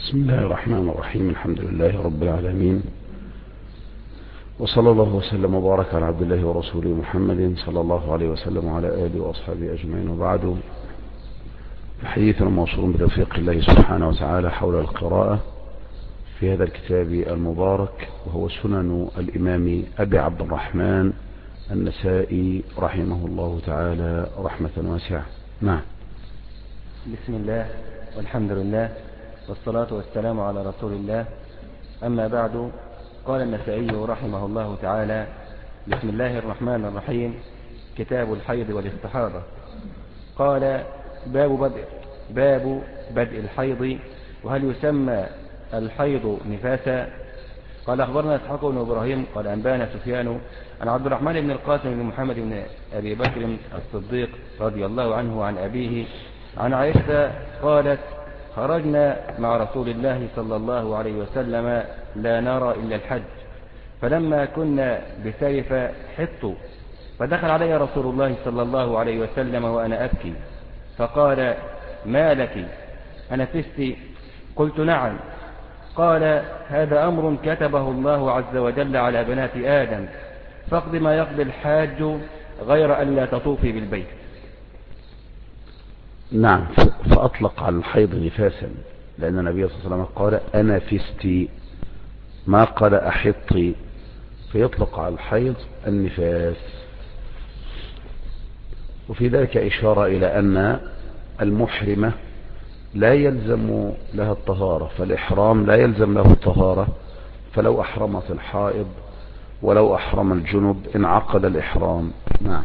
بسم الله الرحمن الرحيم. الحمد لله رب العالمين، وصلى الله وسلم وبارك على عبد الله ورسوله محمد صلى الله عليه وسلم وعلى آله وأصحابه أجمعين، وبعد. حديثنا موصول بتوفيق الله سبحانه وتعالى حول القراءة في هذا الكتاب المبارك، وهو سنن الإمام أبي عبد الرحمن النسائي رحمه الله تعالى رحمة واسعة. نعم. بسم الله والحمد لله والصلاة والسلام على رسول الله. أما بعد، قال النسائي رحمه الله تعالى: بسم الله الرحمن الرحيم. كتاب الحيض والاستحاضة. قال: باب بدء الحيض، وهل يسمى الحيض نفاسا؟ قال: أخبرنا إسحاق بن إبراهيم قال أنبانا سفيان عن عبد الرحمن بن القاسم بن محمد بن أبي بكر الصديق رضي الله عنه عن أبيه عن عائشة قالت: خرجنا مع رسول الله صلى الله عليه وسلم لا نرى إلا الحج، فلما كنا بسيف حط، فدخل علي رسول الله صلى الله عليه وسلم وأنا أبكي، فقال: ما لك أنفست؟ قلت: نعم. قال: هذا أمر كتبه الله عز وجل على بنات آدم، فاقض ما يقضي الحاج غير أن لا تطوفي بالبيت. نعم. فأطلق على الحيض نفاسا، لأن النبي صلى الله عليه وسلم قال أنفستي، ما قال أحطي، فيطلق على الحيض النفاس. وفي ذلك إشارة إلى أن المحرمة لا يلزم لها الطهارة، فالإحرام لا يلزم له الطهارة، فلو أحرمت الحائض ولو أحرم الجنب انعقد الإحرام. نعم.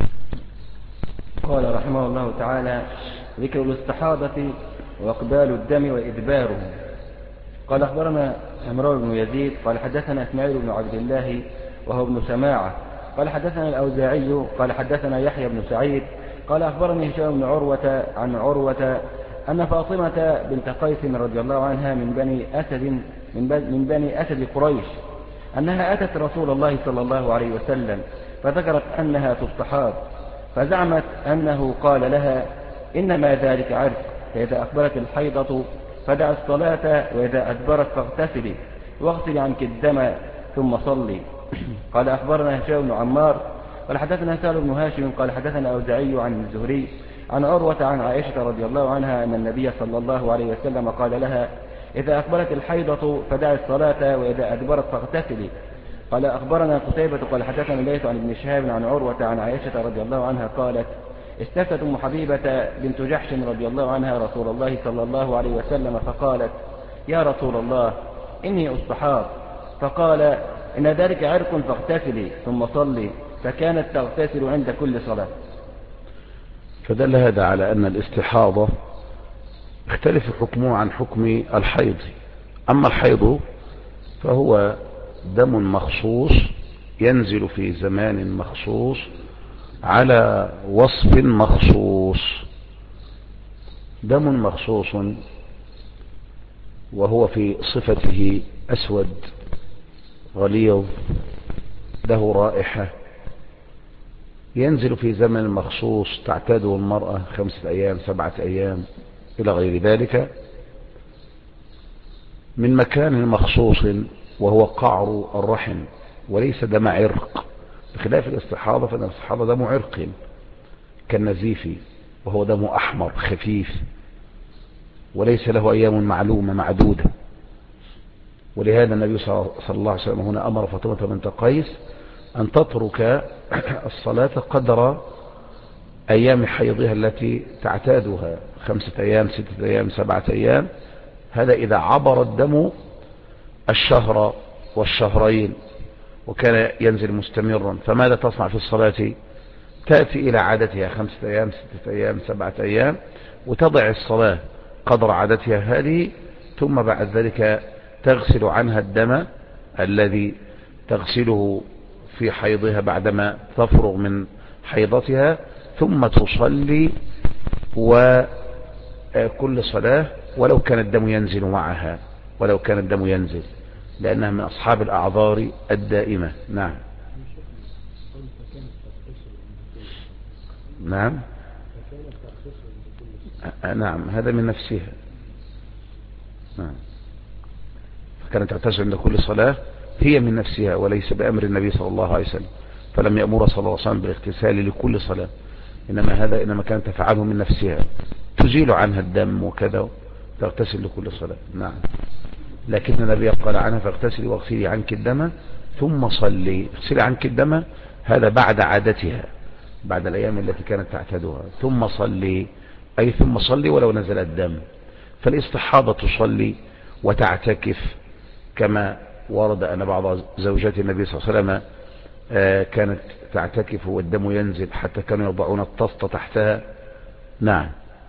قال رحمه الله تعالى: ذكر الاستحاضة وإقبال الدم وإدباره. قال: أخبرنا عمران بن يزيد قال حدثنا إسماعيل بن عبد الله وهو ابن سماعة قال حدثنا الأوزاعي قال حدثنا يحيى بن سعيد قال أخبرني هشام بن عروة عن عروة أن فاطمة بنت قيس رضي الله عنها من بني أسد قريش أنها أتت رسول الله صلى الله عليه وسلم فذكرت أنها تستحاض، فزعمت أنه قال لها: إنما ذلك عرق، فإذا أقبلت الحيضة فدع الصلاة، وإذا أدبرت فاغتسلي واغسلي عنك الدم ثم صلي. قال: أخبرنا هشام بن عمار قال حدثنا سهل بن هاشم قال حدثنا أوزاعي عن الزهري عن عروة عن عائشة رضي الله عنها أن النبي صلى الله عليه وسلم قال لها: إذا أقبلت الحيضة فدع الصلاة، وإذا أدبرت فاغتسلي. قال: أخبرنا قتيبة قال حدثنا الليث عن ابن شهاب عن عروة عن عائشة رضي الله عنها قالت: استفتت أم حبيبة بنت جحش رضي الله عنها رسول الله صلى الله عليه وسلم فقالت: يا رسول الله، إني أستحاض. فقال: إن ذلك عرق فاغتسلي ثم صلي، فكانت تغتسل عند كل صلاة. فدل هذا على أن الاستحاضة اختلف حكمه عن حكم الحيض. أما الحيض فهو دم مخصوص ينزل في زمان مخصوص على وصف مخصوص، دم مخصوص وهو في صفته أسود غليظ له رائحة، ينزل في زمن مخصوص تعتاده المرأة 5 أيام 7 أيام إلى غير ذلك، من مكان مخصوص وهو قعر الرحم، وليس دم عرق، بخلاف الاستحاضة، فإن الاستحاضة دم عرق كالنزيف، وهو دم أحمر خفيف وليس له أيام معلومة معدودة. ولهذا النبي صلى الله عليه وسلم هنا أمر فاطمة بنت قيس أن تترك الصلاة قدر أيام حيضها التي تعتادها 5 أيام 6 أيام 7 أيام، هذا إذا عبر الدم الشهر والشهرين وكان ينزل مستمرا. فماذا تصنع في الصلاة؟ تأتي إلى عادتها 5 أيام 6 أيام 7 أيام، وتضع الصلاة قدر عادتها هذه، ثم بعد ذلك تغسل عنها الدم الذي تغسله في حيضها بعدما تفرغ من حيضتها، ثم تصلي وكل صلاة ولو كان الدم ينزل معها، ولو كان الدم ينزل، لأنها من أصحاب الأعذار الدائمة. نعم. نعم. هذا من نفسها. فكانت تغتسل عند كل صلاة هي من نفسها وليس بأمر النبي صلى الله عليه وسلم، فلم يأمر صلى الله عليه وسلم بالاغتسال لكل صلاة، إنما كانت تفعله من نفسها، تزيل عنها الدم وكذا، تغتسل لكل صلاة. نعم. لكن النبي قال عنها فاغتسلي واغسلي عنك الدم ثم صلي. اغسلي عنك الدم هذا بعد عادتها، بعد الأيام التي كانت تعتادها. ثم صلي أي ثم صلي ولو نزل الدم. فالاستحاضة تصلي وتعتكف كما ورد أن بعض زوجات النبي صلى الله عليه وسلم كانت تعتكف والدم ينزل حتى كانوا يضعون الطست تحتها. نعم.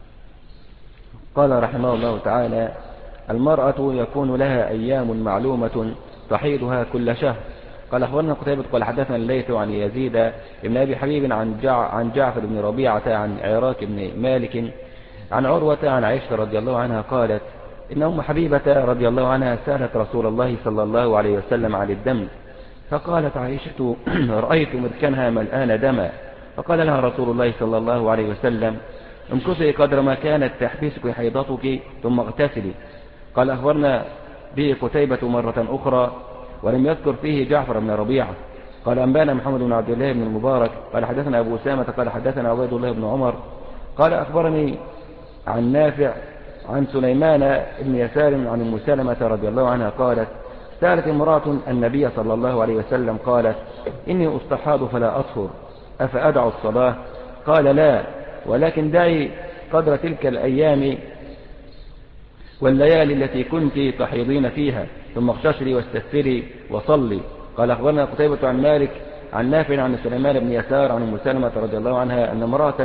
قال رحمه الله تعالى: المرأة يكون لها أيام معلومة تحيضها كل شهر. قال أخبرنا قتيبة قال حدثنا الليث عن يزيد بن أبي حبيب عن جعفر بن ربيعة عن عراك بن مالك عن عروة عن عائشة رضي الله عنها قالت: إن أم حبيبة رضي الله عنها سألت رسول الله صلى الله عليه وسلم عن الدم، فقالت عائشة: رأيت مركنها ملآن دما، فقال لها رسول الله صلى الله عليه وسلم: امكثي قدر ما كانت تحبسك حيضتك ثم اغتسلي. قال أخبرنا به قتيبة مرة أخرى ولم يذكر فيه جعفر بن ربيعة. قال أنبانا محمد بن عبد الله بن المبارك قال حدثنا أبو أسامة قال حدثنا عبيد الله بن عمر قال أخبرني عن نافع عن سليمان بن يسار عن أم سلمة رضي الله عنها قالت: سألت امرأة النبي صلى الله عليه وسلم قالت: إني أستحاض فلا أطهر أفأدع الصلاة؟ قال: لا، ولكن دعي قدر تلك الأيام والليالي التي كنت تحيضين فيها ثم اغتسلي واستغفري وصلي. قال أخبرنا قتيبة عن مالك عن نافع عن سليمان بن يسار عن أم سلمة رضي الله عنها أن امرأة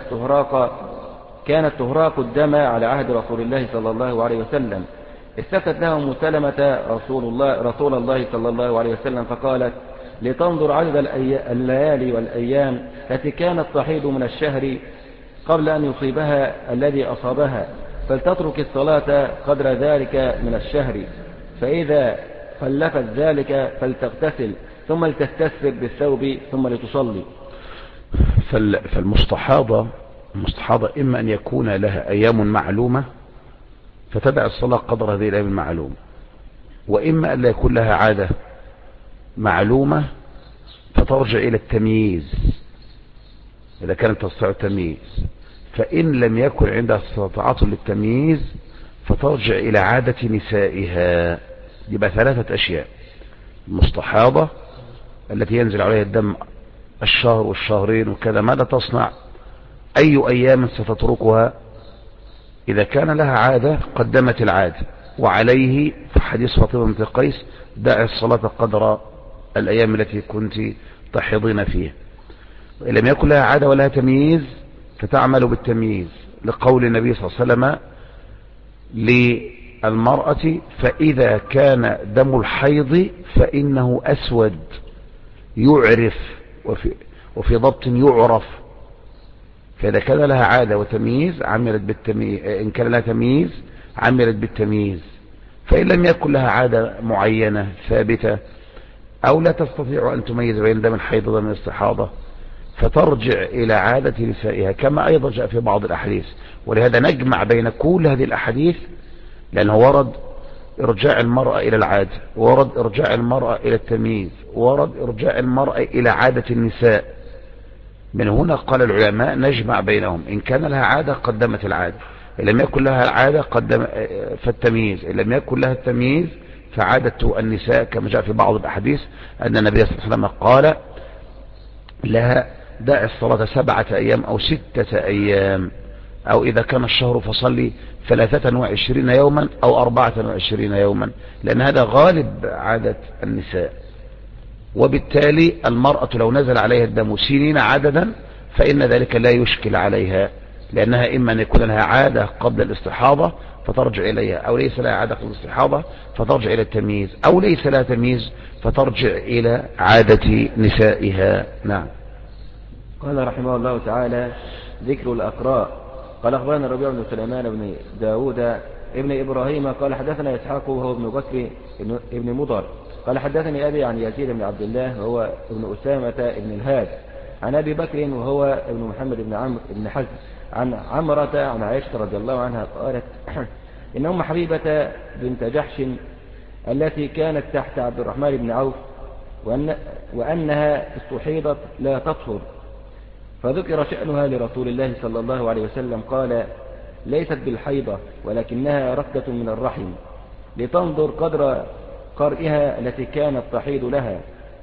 كانت تهراق الدم على عهد رسول الله صلى الله عليه وسلم. استفتت لها أم سلمة رسول الله صلى الله عليه وسلم فقالت: لتنظر عدد الليالي والأيام التي كانت تحيض من الشهر قبل أن يصيبها الذي أصابها، فلتترك الصلاة قدر ذلك من الشهر، فإذا خلفت ذلك فلتغتسل ثم لتستثر بالثوب ثم لتصلي. فالمستحاضة إما أن يكون لها أيام معلومة فتدع الصلاة قدر هذه الأيام المعلومة، وإما أن لا يكون لها عادة معلومة فترجع إلى التمييز إذا كانت تستطيع التمييز. فإن لم يكن عندها استطاعة للتمييز فترجع إلى عادة نسائها. يبقى ثلاثة أشياء: المستحاضة التي ينزل عليها الدم الشهر والشهرين وكذا، ماذا تصنع؟ أي أيام ستتركها؟ إذا كان لها عادة قدمت العادة، وعليه في حديث فاطمة بنت قيس: دع الصلاة قدر الأيام التي كنت تحيضين فيها. إن لم يكن لها عادة ولا تمييز فتعمل بالتمييز، لقول النبي صلى الله عليه وسلم للمرأة: فإذا كان دم الحيض فإنه أسود يعرف، وفي ضبط يعرف. فإذا كان لها عادة وتمييز عملت بالتمييز، إن كان لها تمييز عملت بالتمييز. فإن لم يكن لها عادة معينة ثابتة أو لا تستطيع أن تميز بين دم الحيض ودم الاستحاضة فترجع إلى عادة نسائها، كما أيضا جاء في بعض الأحاديث. ولهذا نجمع بين كل هذه الأحاديث، لأنه ورد إرجاع المرأة إلى العادة، ورد إرجاع المرأة إلى التمييز، ورد إرجاع المرأة إلى عادة النساء. من هنا قال العلماء نجمع بينهم: إن كان لها عادة قدمت العادة، إن لم يكن لها عادة قدم فالتمييز، إن لم يكن لها التمييز فعادة النساء، كما جاء في بعض الأحاديث أن النبي صلى الله عليه وسلم قال لها: دع الصلاة 7 أيام أو 6 أيام، أو إذا كان الشهر فصلي 23 يوما أو 24 يوما، لأن هذا غالب عادة النساء. وبالتالي المرأة لو نزل عليها الدم سنين عددا فإن ذلك لا يشكل عليها، لأنها إما أن يكون لها عادة قبل الاستحاضة فترجع إليها، أو ليس لها عادة قبل الاستحاضة فترجع إلى التمييز، أو ليس لها تمييز فترجع إلى عادة نسائها. نعم. قال رحمه الله تعالى: ذكر الأقراء. قال أخبرنا الربيع بن سليمان بن داود ابن إبراهيم قال حدثنا إسحاق وهو ابن بكر ابن مضر قال حدثني أبي عن يزيد بن عبد الله وهو ابن أسامة ابن الهاد عن أبي بكر وهو ابن محمد بن عمرو بن حزم عن عمرة عن عائشة رضي الله عنها قالت: إن أم حبيبة بنت جحش التي كانت تحت عبد الرحمن بن عوف وأنها استحيضت لا تطهر، فذكر شأنها لرسول الله صلى الله عليه وسلم قال: ليست بالحيضة ولكنها ركدة من الرحم، لتنظر قدر قرئها التي كانت تحيض لها،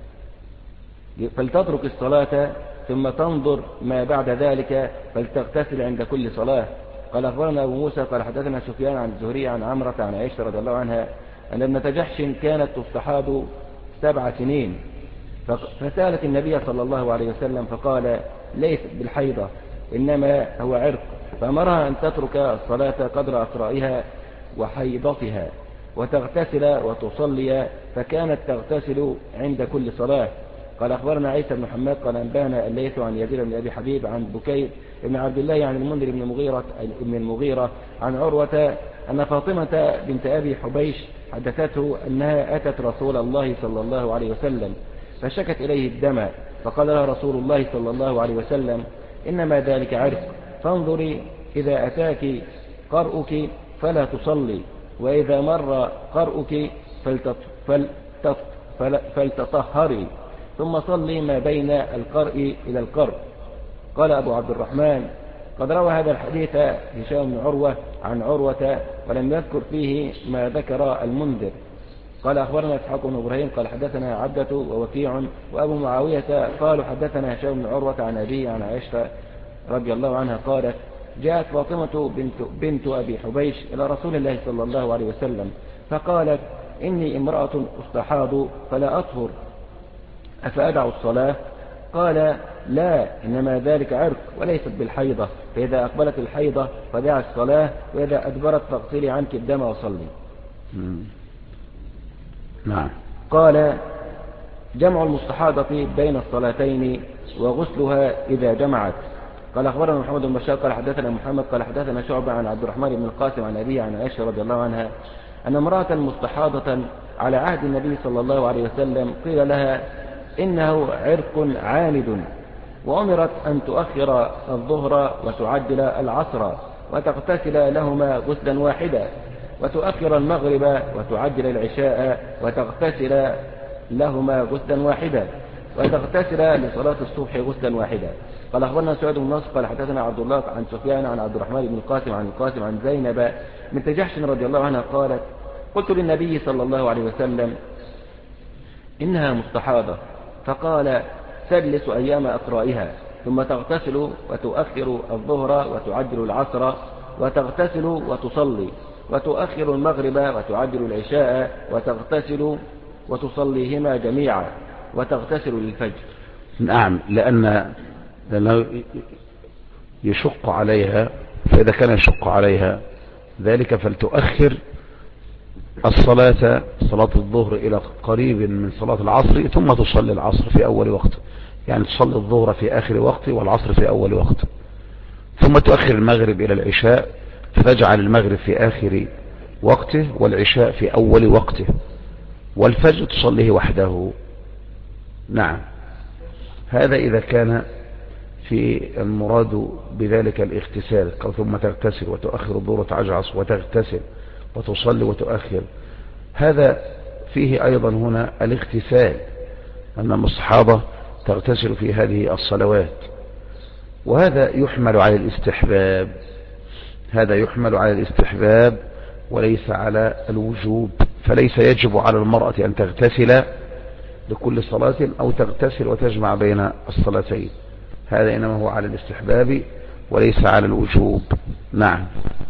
فلتترك الصلاة ثم تنظر ما بعد ذلك فلتغتسل عند كل صلاة. قال أخبرنا أبو موسى قال حدثنا سفيان عن الزهري عن عمرة عن عائشة رضي الله عنها أن ابنة جحش كانت تستحاض 7 سنين، فسألت النبي صلى الله عليه وسلم فقال: ليست بالحيضة إنما هو عرق، فأمرها أن تترك الصلاة قدر أقرائها وحيضتها وتغتسل وتصلي، فكانت تغتسل عند كل صلاة. قال أخبرنا عيسى بن محمد قال أنبانا الليث عن يزيد بن أبي حبيب عن بكير بن عبد الله عن المنذر بن المغيرة عن عروة أن فاطمة بنت أبي حبيش حدثته أنها أتت رسول الله صلى الله عليه وسلم فشكت إليه الدم، فقال لها رسول الله صلى الله عليه وسلم: إنما ذلك عرق، فانظري إذا أتاك قرؤك فلا تصلي، وإذا مر قرؤك فلتطهري، ثم صلي ما بين القرء إلى القرء. قال أبو عبد الرحمن: قد روى هذا الحديث هشام بن عروة عن عروة ولم يذكر فيه ما ذكر المنذر. قال أخبرنا إسحاق بن إبراهيم قال حدثنا عبدة ووكيع وأبو معاوية قالوا حدثنا هشام بن عروة عن أبيه عن عائشة رضي الله عنها قالت: جاءت فاطمة بنت أبي حبيش إلى رسول الله صلى الله عليه وسلم فقالت: إني امرأة أستحاض فلا أطهر، أفأدع الصلاة؟ قال: لا، إنما ذلك عرق وليست بالحيضة، فإذا أقبلت الحيضة فدع الصلاة، وإذا أدبرت فاغسلي عنك الدم وصلي. نعم. قال: جمع المستحاضة بين الصلاتين وغسلها إذا جمعت. قال أخبرنا محمد بن بشار قال حدثنا محمد قال حدثنا شعبة عن عبد الرحمن بن القاسم عن أبيه عن عائشة رضي الله عنها أن امرأة مستحاضة على عهد النبي صلى الله عليه وسلم قيل لها: إنه عرق عامد، وأمرت أن تؤخر الظهر وتعجل العصر وتغتسل لهما غسلا واحدا، وتؤخر المغرب وتعجل العشاء وتغتسل لهما غسلا واحدا، وتغتسل لصلاة الصبح غسلا واحدا. قال أخبرنا سعيد بن نصر قال حدثنا عبد الله عن سفيان عن عبد الرحمن بن القاسم عن القاسم عن زينب بنت جحش رضي الله عنها قالت: قلت للنبي صلى الله عليه وسلم: إنها مستحاضة، فقال: تجلس أيام أقرائها ثم تغتسل وتؤخر الظهر وتعجل العصر وتغتسل وتصلي، وتؤخر المغرب وتعجل العشاء وتغتسل وتصليهما جميعا وتغتسل للفجر. نعم، لأنه يشق عليها، فإذا كان يشق عليها ذلك فلتؤخر صلاة الظهر إلى قريب من صلاة العصر ثم تصلي العصر في أول وقت، يعني تصلي الظهر في آخر وقت والعصر في أول وقت، ثم تؤخر المغرب إلى العشاء فتجعل المغرب في آخر وقته والعشاء في أول وقته، والفجر تصليه وحده. نعم، هذا إذا كان في المراد بذلك الاغتسال، ثم تغتسل وتؤخر الظهر وتعجعص وتغتسل وتصلي وتؤخر. هذا فيه أيضا هنا الاغتسال، أن المصحابة تغتسل في هذه الصلوات، وهذا يحمل على الاستحباب، هذا يحمل على الاستحباب وليس على الوجوب، فليس يجب على المرأة أن تغتسل لكل صلاة أو تغتسل وتجمع بين الصلاتين، هذا إنما هو على الاستحباب وليس على الوجوب. نعم.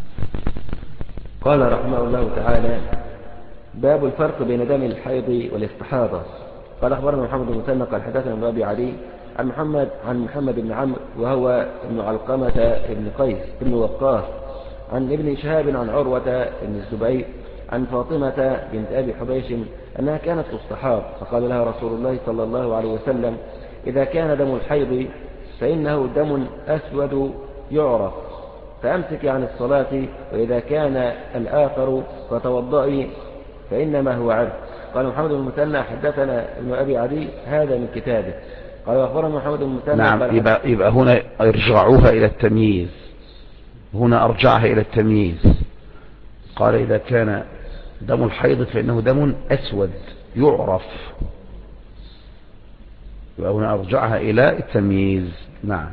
قال رحمه الله تعالى: باب الفرق بين دم الحيض والاستحاضة. قال أخبرنا محمد بن مثنى قال حدثنا ابن أبي علي عن محمد بن عمرو وهو ابن علقمة بن قيس بن وقاص عن ابن شهاب عن عروة بن الزبير عن فاطمة بنت أبي حبيش أنها كانت تستحاض، فقال لها رسول الله صلى الله عليه وسلم: إذا كان دم الحيض فإنه دم أسود يعرف، فأمسك عن الصلاة، وإذا كان الآخر فتوضئي فإنما هو عرق. قال محمد بن المثنى حدثنا ابن أبي عدي هذا من كتابه. قال أخبرنا محمد بن المثنى. نعم، يبقى هنا ارجعوها إلى التمييز، هنا أرجعها إلى التمييز، قال إذا كان دم الحيض فإنه دم أسود يعرف، وهنا أرجعها إلى التمييز. نعم.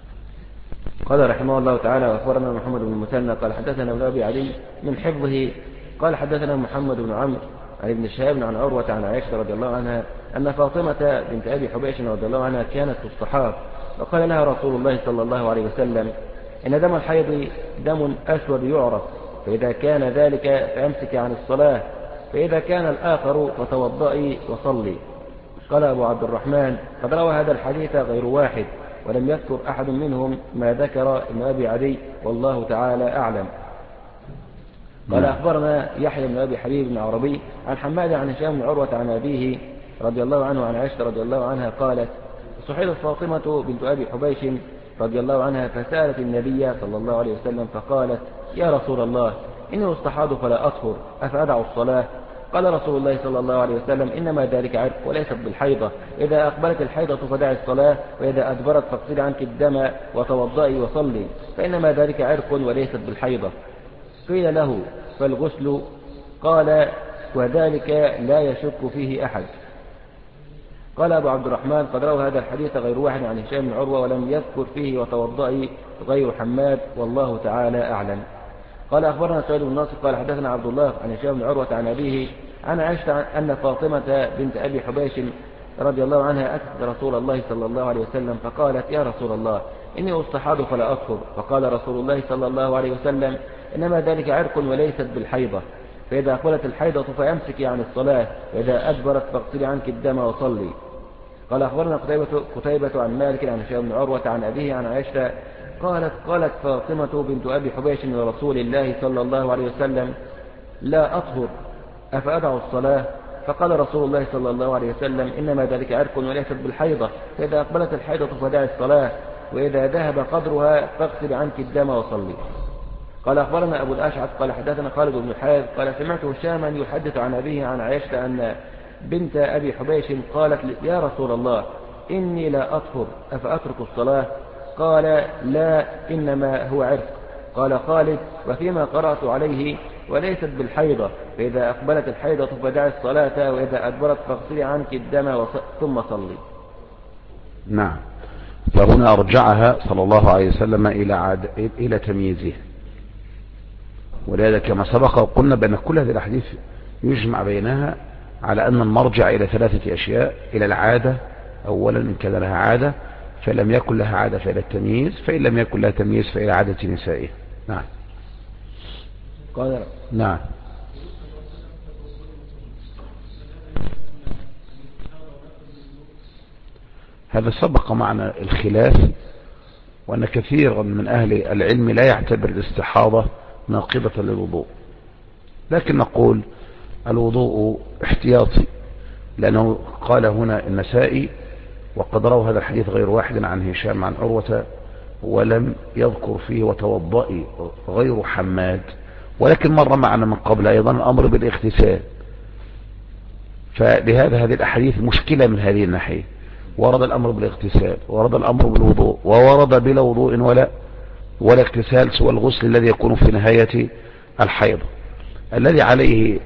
قال رحمه الله تعالى: وأخبرنا محمد بن المثنى قال حدثنا ابن أبي علي من حفظه قال حدثنا محمد بن عمرو عن ابن شهاب عن عروة عن عائشة رضي الله عنها أن فاطمة بنت أبي حبيش رضي الله عنها كانت تصطحاب، وقال لها رسول الله صلى الله عليه وسلم: إن دم الحيض دم أسود يعرف، فإذا كان ذلك فأمسك عن الصلاة، فإذا كان الآخر فتوضئي وصلي. قال أبو عبد الرحمن: قد روى هذا الحديث غير واحد، ولم يذكر أحد منهم ما ذكر ابن أبي عدي، والله تعالى أعلم. قال أخبرنا يحيى بن أبي حبيب بن عربي عن حماد عن هشام بن عروة عن أبيه رضي الله عنه عن عائشة رضي الله عنها قالت: صحيت فاطمة بنت أبي حبيش رضي الله عنها فسألت النبي صلى الله عليه وسلم فقالت: يا رسول الله، إني أستحاض فلا أطهر، أفأدع الصلاة؟ قال رسول الله صلى الله عليه وسلم: إنما ذلك عرق وليست بالحيضة، إذا أقبلت الحيضة فدعي الصلاة، وإذا أدبرت فاغسلي عنك الدم وتوضئي وصلي، فإنما ذلك عرق وليست بالحيضة. قيل له: فالغسل؟ قال: وذلك لا يشك فيه أحد. قال أبو عبد الرحمن: قد روى هذا الحديث غير واحد عن هشام بن عروة، ولم يذكر فيه وتوضئي غير حماد، والله تعالى أعلم. قال أخبرنا سعيد بن ناصر قال حدثنا عبد الله عن هشام بن عروة عن أبيه عن عائشة أن فاطمة بنت أبي حبيش رضي الله عنها أتت رسول الله صلى الله عليه وسلم فقالت: يا رسول الله، إني أستحاض فلا أطهر. فقال رسول الله صلى الله عليه وسلم: إنما ذلك عرق وليست بالحيضة، فإذا أقبلت الحيضة فأمسكي عن الصلاة، وإذا أدبرت فاغسلي عنك الدم وصلي. قال أخبرنا قتيبة عن مالك عن هشام بن عروة عن أبيه عن عائشة قالت فاطمة بنت أبي حبيش لرسول الله صلى الله عليه وسلم: لا أطهر، أفأدع الصلاة؟ فقال رسول الله صلى الله عليه وسلم: إنما ذلك عرق وليست بالحيضة، فإذا أقبلت الحيضة فدعي الصلاة، وإذا ذهب قدرها فاغسل عنك الدم وصلي. قال أخبرنا أبو الأشعث قال حدثنا خالد بن حارث قال سمعت هشاما يحدث عن أبيه عن عائشة أن بنت أبي حبيش قالت: يا رسول الله، إني لا أطهر، أفأترك الصلاة؟ قال: لا، إنما هو عرق. قال خالد: وفيما قرأت عليه: وليست بالحيضة، فإذا أقبلت الحيضة فدعي الصلاة، وإذا أدبرت فاغسلي عنك الدم ثم صلي. نعم. فهنا أرجعها صلى الله عليه وسلم إلى تمييزه، ولذلك كما سبق وقلنا بأن كل هذه الأحاديث يجمع بينها على أن المرجع إلى ثلاثة أشياء: إلى العادة أولا إن كان لها عادة، فإن لم يكن لها عادة فإلى التمييز، فإن لم يكن لها تمييز فإلى عادة نسائه. نعم. قال: نعم. هذا سبق معنا الخلاف، وأن كثيرا من أهل العلم لا يعتبر الاستحاضة ناقضة للوضوء، لكن نقول الوضوء احتياطي، لأنه قال هنا النسائي: وقد روى هذا الحديث غير واحد عن هشام عن عروة، ولم يذكر فيه وتوضئي غير حماد. ولكن مر معنا من قبل أيضا الأمر بالاغتسال، فلهذا هذه الأحاديث مشكلة من هذه الناحية. ورد الأمر بالاغتسال، ورد الأمر بالوضوء، وورد بلا وضوء ولا اغتسال سوى الغسل الذي يكون في نهاية الحيض. الذي عليه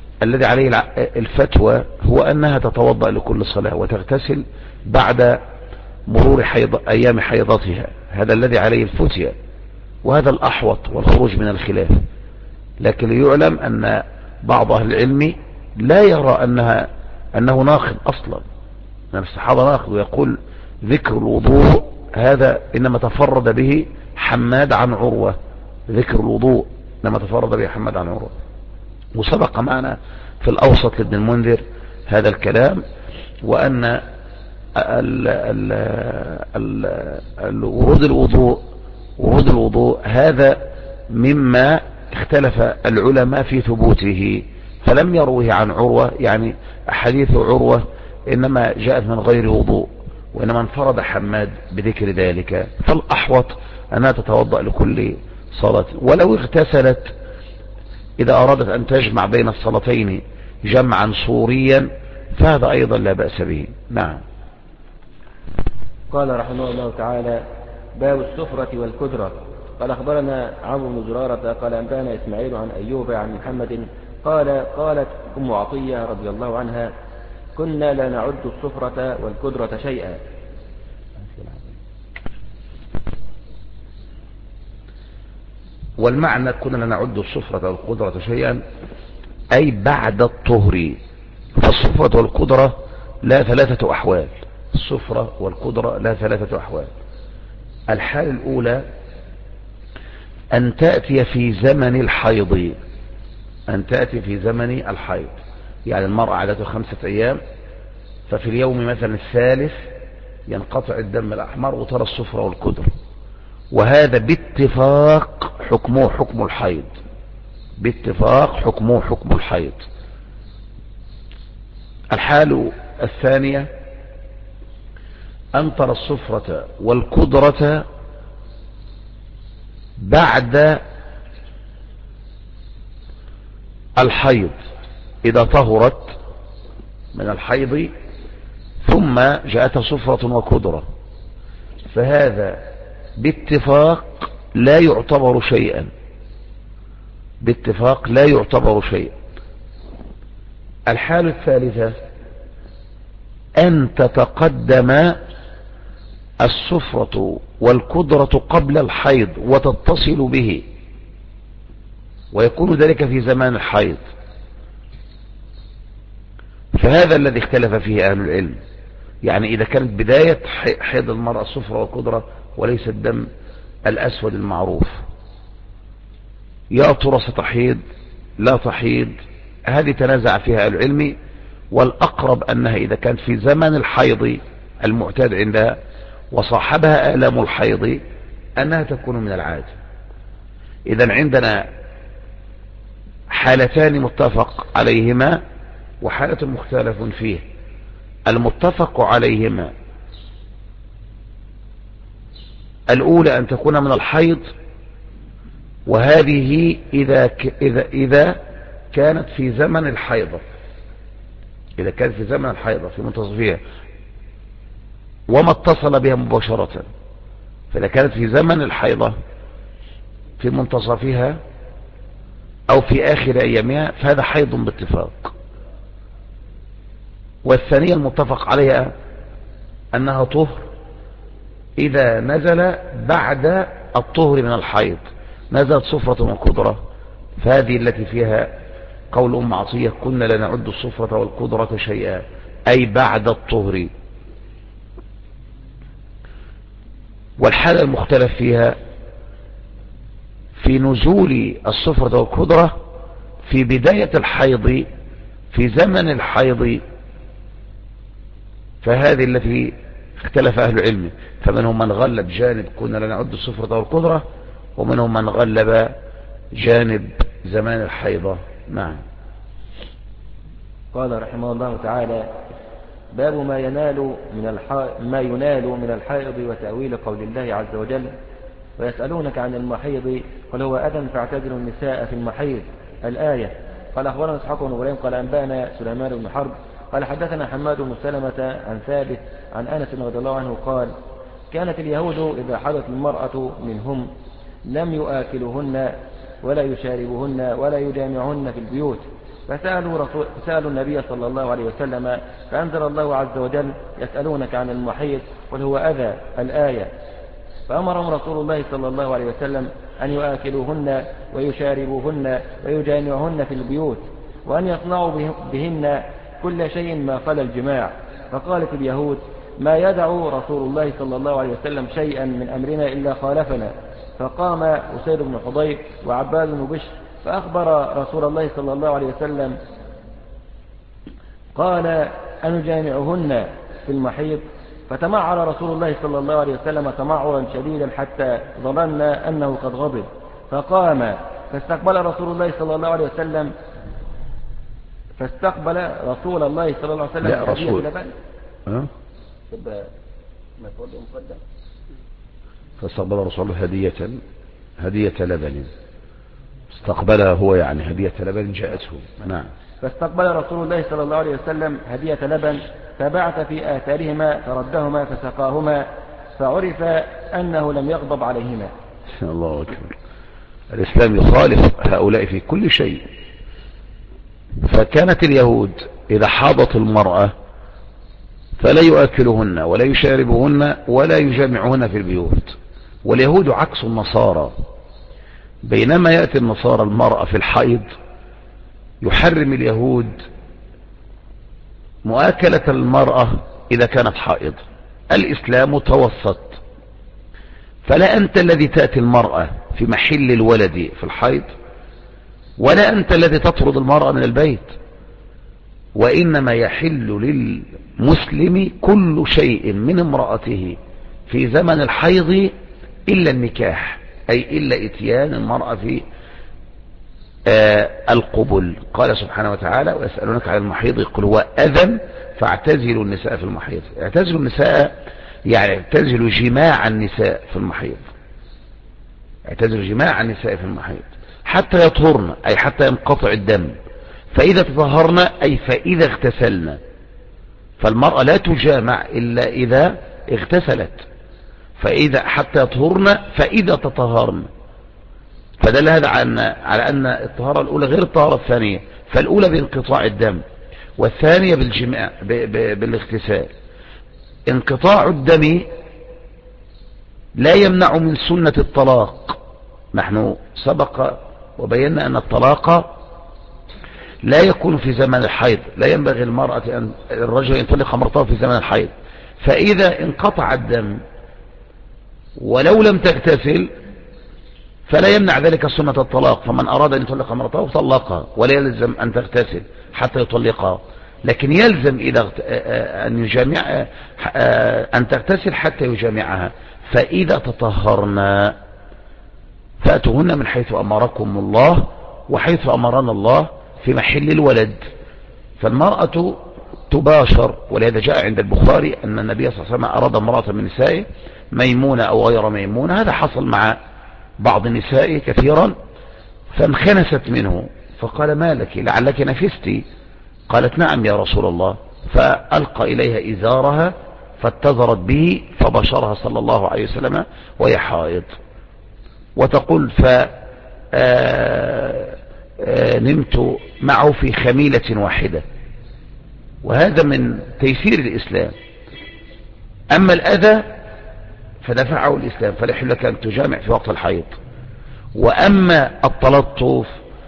الفتوى هو أنها تتوضأ لكل صلاة وتغتسل بعد مرور أيام حيضتها، هذا الذي عليه الفتية، وهذا الأحوط والخروج من الخلاف. لكن يعلم أن بعض أهل العلم لا يرى أنه ناقض أصلا، أن الاستحاضة ناقض، ويقول ذكر الوضوء هذا إنما تفرد به حماد عن عروة، ذكر الوضوء إنما تفرد به حماد عن عروة. وسبق معنا في الأوسط لابن المنذر هذا الكلام، وأن ورود الوضوء هذا مما اختلف العلماء في ثبوته، فلم يروه عن عروة، يعني أحاديث عروة إنما جاءت من غير وضوء، وإنما انفرد حماد بذكر ذلك، فالأحوط أنها تتوضأ لكل صلاة. ولو اغتسلت إذا أرادت أن تجمع بين الصلاتين جمعا صوريا فهذا أيضا لا بأس به. نعم. قال رحمه الله تعالى: باب السفرة والكدرة. قال أخبرنا عمرو بن زرارة قال أنبانا إسماعيل عن أيوب عن محمد قالت أم عطية رضي الله عنها كنا لا نعد الصفرة والكدرة شيئا. والمعنى كنا لا نعد الصفرة والقدرة شيئا أي بعد الطهر. فالصفرة والقدرة لا ثلاثة أحوال، الصفرة والقدرة لا ثلاثة أحوال. الحالة الأولى أن تأتي في زمن الحيض، أن تأتي في زمن الحيض، يعني المرأة عادته 5 أيام، ففي اليوم مثلا الثالث ينقطع الدم الأحمر وترى الصفرة والقدرة، وهذا باتفاق حكمه حكم الحيض، باتفاق حكمه حكم الحيض. الحالة الثانية أن ترى الصفرة والقدرة بعد الحيض، إذا طهرت من الحيض ثم جاءتها صفرة وقدرة، فهذا باتفاق لا يعتبر شيئا، باتفاق لا يعتبر شيئا. الحالة الثالثة أن تتقدم الصفرة والقدرة قبل الحيض وتتصل به، ويكون ذلك في زمان الحيض، فهذا الذي اختلف فيه أهل العلم. يعني إذا كانت بداية حيض المرأة الصفرة والقدرة وليس الدم الأسود المعروف، يا ترى ستحيض لا تحيض، هذه تنازع فيها أهل العلم، والأقرب أنها إذا كانت في زمن الحيض المعتاد عندها وصاحبها آلام الحيض أنها تكون من العادة. إذن عندنا حالتان متفق عليهما وحالة مختلف فيه. المتفق عليهما الأولى أن تكون من الحيض، وهذه إذا كانت في زمن الحيضة، إذا كانت في زمن الحيضة في منتصفها وما اتصل بها مباشرة، فإذا كانت في زمن الحيضة في منتصفها أو في آخر أيامها فهذا حيض باتفاق. والثانية المتفق عليها أنها طهر إذا نزل بعد الطهر من الحيض، نزلت صفرة وقدرة، فهذه التي فيها قول أم عطية كنا لا نعد الصفرة والقدرة شيئا، أي بعد الطهر. والحالة المختلف فيها في نزول الصفرة والقدرة في بداية الحيض في زمن الحيض، فهذه التي اختلف أهل العلم، فمنهم من غلب جانب كنا لا نعد الصفرة والقدرة، ومنهم من غلب جانب زمان الحيضة. نعم. قال رحمه الله تعالى: باب ما ينال من الحائض وتأويل قول الله عز وجل: ويسألونك عن المحيض قل هو أذى فاعتزلوا النساء في المحيض. الآية. قال أخبرنا إسحاق بن إبراهيم قال أنبانا سليمان بن حرب قال حدثنا حماد بن سلمة عن ثابت عن أنس رضي الله عنه قال: كانت اليهود إذا حضت المرأة منهم لم يؤكلهن ولا يشاربهن ولا يجامعهن في البيوت، فسألوا النبي صلى الله عليه وسلم، فأنزل الله عز وجل: يسألونك عن المحيض قل هو أذى. الآية. فأمرهم رسول الله صلى الله عليه وسلم أن يؤكلوهن ويشاربوهن ويجامعهن في البيوت، وأن يصنعوا بهن كل شيء ما خلا الجماع. فقالت اليهود: ما يدع رسول الله صلى الله عليه وسلم شيئا من أمرنا إلا خالفنا. فقام أسيد بن حضير وعباد بن بشر فأخبر رسول الله صلى الله عليه وسلم قال: أنجامعهن في المحيض؟ فتمعر رسول الله صلى الله عليه وسلم تمعرا شديدا حتى ظننا أنه قد غضب، فقام فاستقبل رسول الله صلى الله عليه وسلم لا رسول فاستقبل رسول الله هدية لبن، استقبلها هو يعني هدية لبن جاءته. نعم. فاستقبل رسول الله صلى الله عليه وسلم هدية لبن، فبعث في آثارهما فردهما فسقاهما، فعرف أنه لم يغضب عليهما. الله أكبر. الإسلام يخالف هؤلاء في كل شيء. فكانت اليهود إذا حاضت المرأة فلا يؤكلهن ولا يشاربهن ولا يجامعهن في البيوت. واليهود عكس النصارى، بينما يأتي النصارى المرأة في الحيض يحرم اليهود مؤاكلة المرأة إذا كانت حائض. الإسلام توسط، فلا أنت الذي تأتي المرأة في محل الولد في الحيض، ولا أنت الذي تطرد المرأة من البيت، وإنما يحل للمسلم كل شيء من امرأته في زمن الحيض إلا النكاح، أي إلا إتيان المرأة في القبل. قال سبحانه وتعالى: ويسألونك عن المحيض قل هو أذى فاعتزلوا النساء في المحيض. اعتزلوا النساء يعني اعتزلوا جماع النساء في المحيض، اعتزلوا جماع النساء في المحيض حتى يطهرن، أي حتى ينقطع الدم. فإذا تطهرن أي فإذا اغتسلن، فالمرأة لا تجامع إلا إذا اغتسلت، فإذا حتى يطهرن فإذا تطهرن. فدل هذا على أن الطهارة الأولى غير الطهارة الثانية، فالأولى بانقطاع الدم والثانية بالجماع بالاغتسال. انقطاع الدم لا يمنع من سنة الطلاق. نحن سبق وبينا أن الطلاق لا يكون في زمن الحيض، لا ينبغي المرأة أن الرجل يطلق امرأته في زمن الحيض. فإذا انقطع الدم ولو لم تغتسل فلا يمنع ذلك سنة الطلاق، فمن أراد أن يطلق امرأته طلقها ولا يلزم أن تغتسل حتى يطلقها، لكن يلزم إذا أن يجامع أن تغتسل حتى يجامعها. فإذا تطهرنا فأتوهن من حيث أمركم الله وحيث أمرنا الله في محل الولد. فالمرأة تباشر، ولهذا جاء عند البخاري أن النبي صلى الله عليه وسلم أراد امرأة من نسائه ميمونة أو غير ميمونة. هذا حصل مع بعض النساء كثيرا، فانخنست منه فقال: ما لك لعلك نفستي؟ قالت: نعم يا رسول الله. فألقى إليها إزارها فاتزرت به فبشرها صلى الله عليه وسلم وهي حائض. وتقول: نمت معه في خميلة واحدة. وهذا من تيسير الإسلام. أما الأذى فدفعه الإسلام، فلا يحل لك أن تجامع في وقت الحيض. وأما التلطف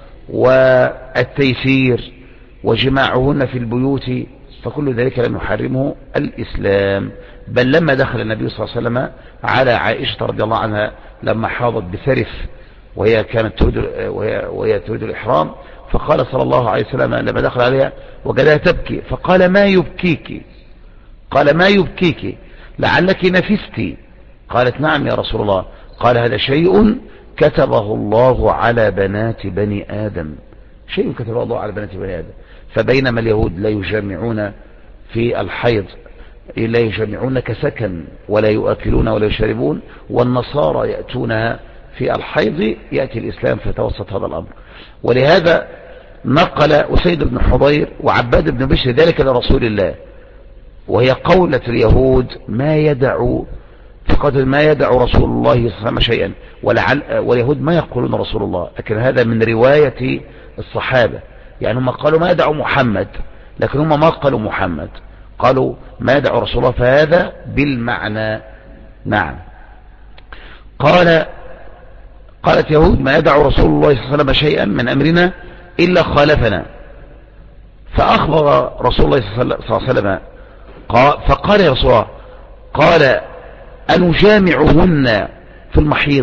والتيسير وجماعهن في البيوت فكل ذلك لم يحرمه الإسلام. بل لما دخل النبي صلى الله عليه وسلم على عائشة رضي الله عنها لما حاضت بثرف وهي كانت تريد الإحرام، فقال صلى الله عليه وسلم لما دخل عليها وجدها تبكي فقال: ما يبكيك؟ قال: ما يبكيك؟ لعلك نفستي؟ قالت: نعم يا رسول الله. قال: هذا شيء كتبه الله على بنات بني آدم، شيء كتبه الله على بنات بني آدم. فبينما اليهود لا يجامعون في الحيض، لا يجامعون كسكن ولا يؤكلون ولا يشربون، والنصارى يأتونها في الحيض، يأتي الإسلام فتوسط هذا الأمر. ولهذا نقل أسيد بن حضير وعباد بن بشر ذلك لرسول الله، وهي قولة اليهود ما يدع فقد ما يدع رسول الله صلى الله عليه وسلم شيئا، واليهود ما يقولون رسول الله، لكن هذا من رواية الصحابة. يعني هم قالوا ما يدع محمد، لكن هم ما قالوا محمد، قالوا ما يدع رسول الله، فهذا بالمعنى. نعم. قالت يهود ما يدع رسول الله صلى الله عليه وسلم شيئا من أمرنا إلا خالفنا. فأخبر رسول الله صلى الله عليه وسلم فقال يا رسول الله، قال: أنجامعهن في المحيض؟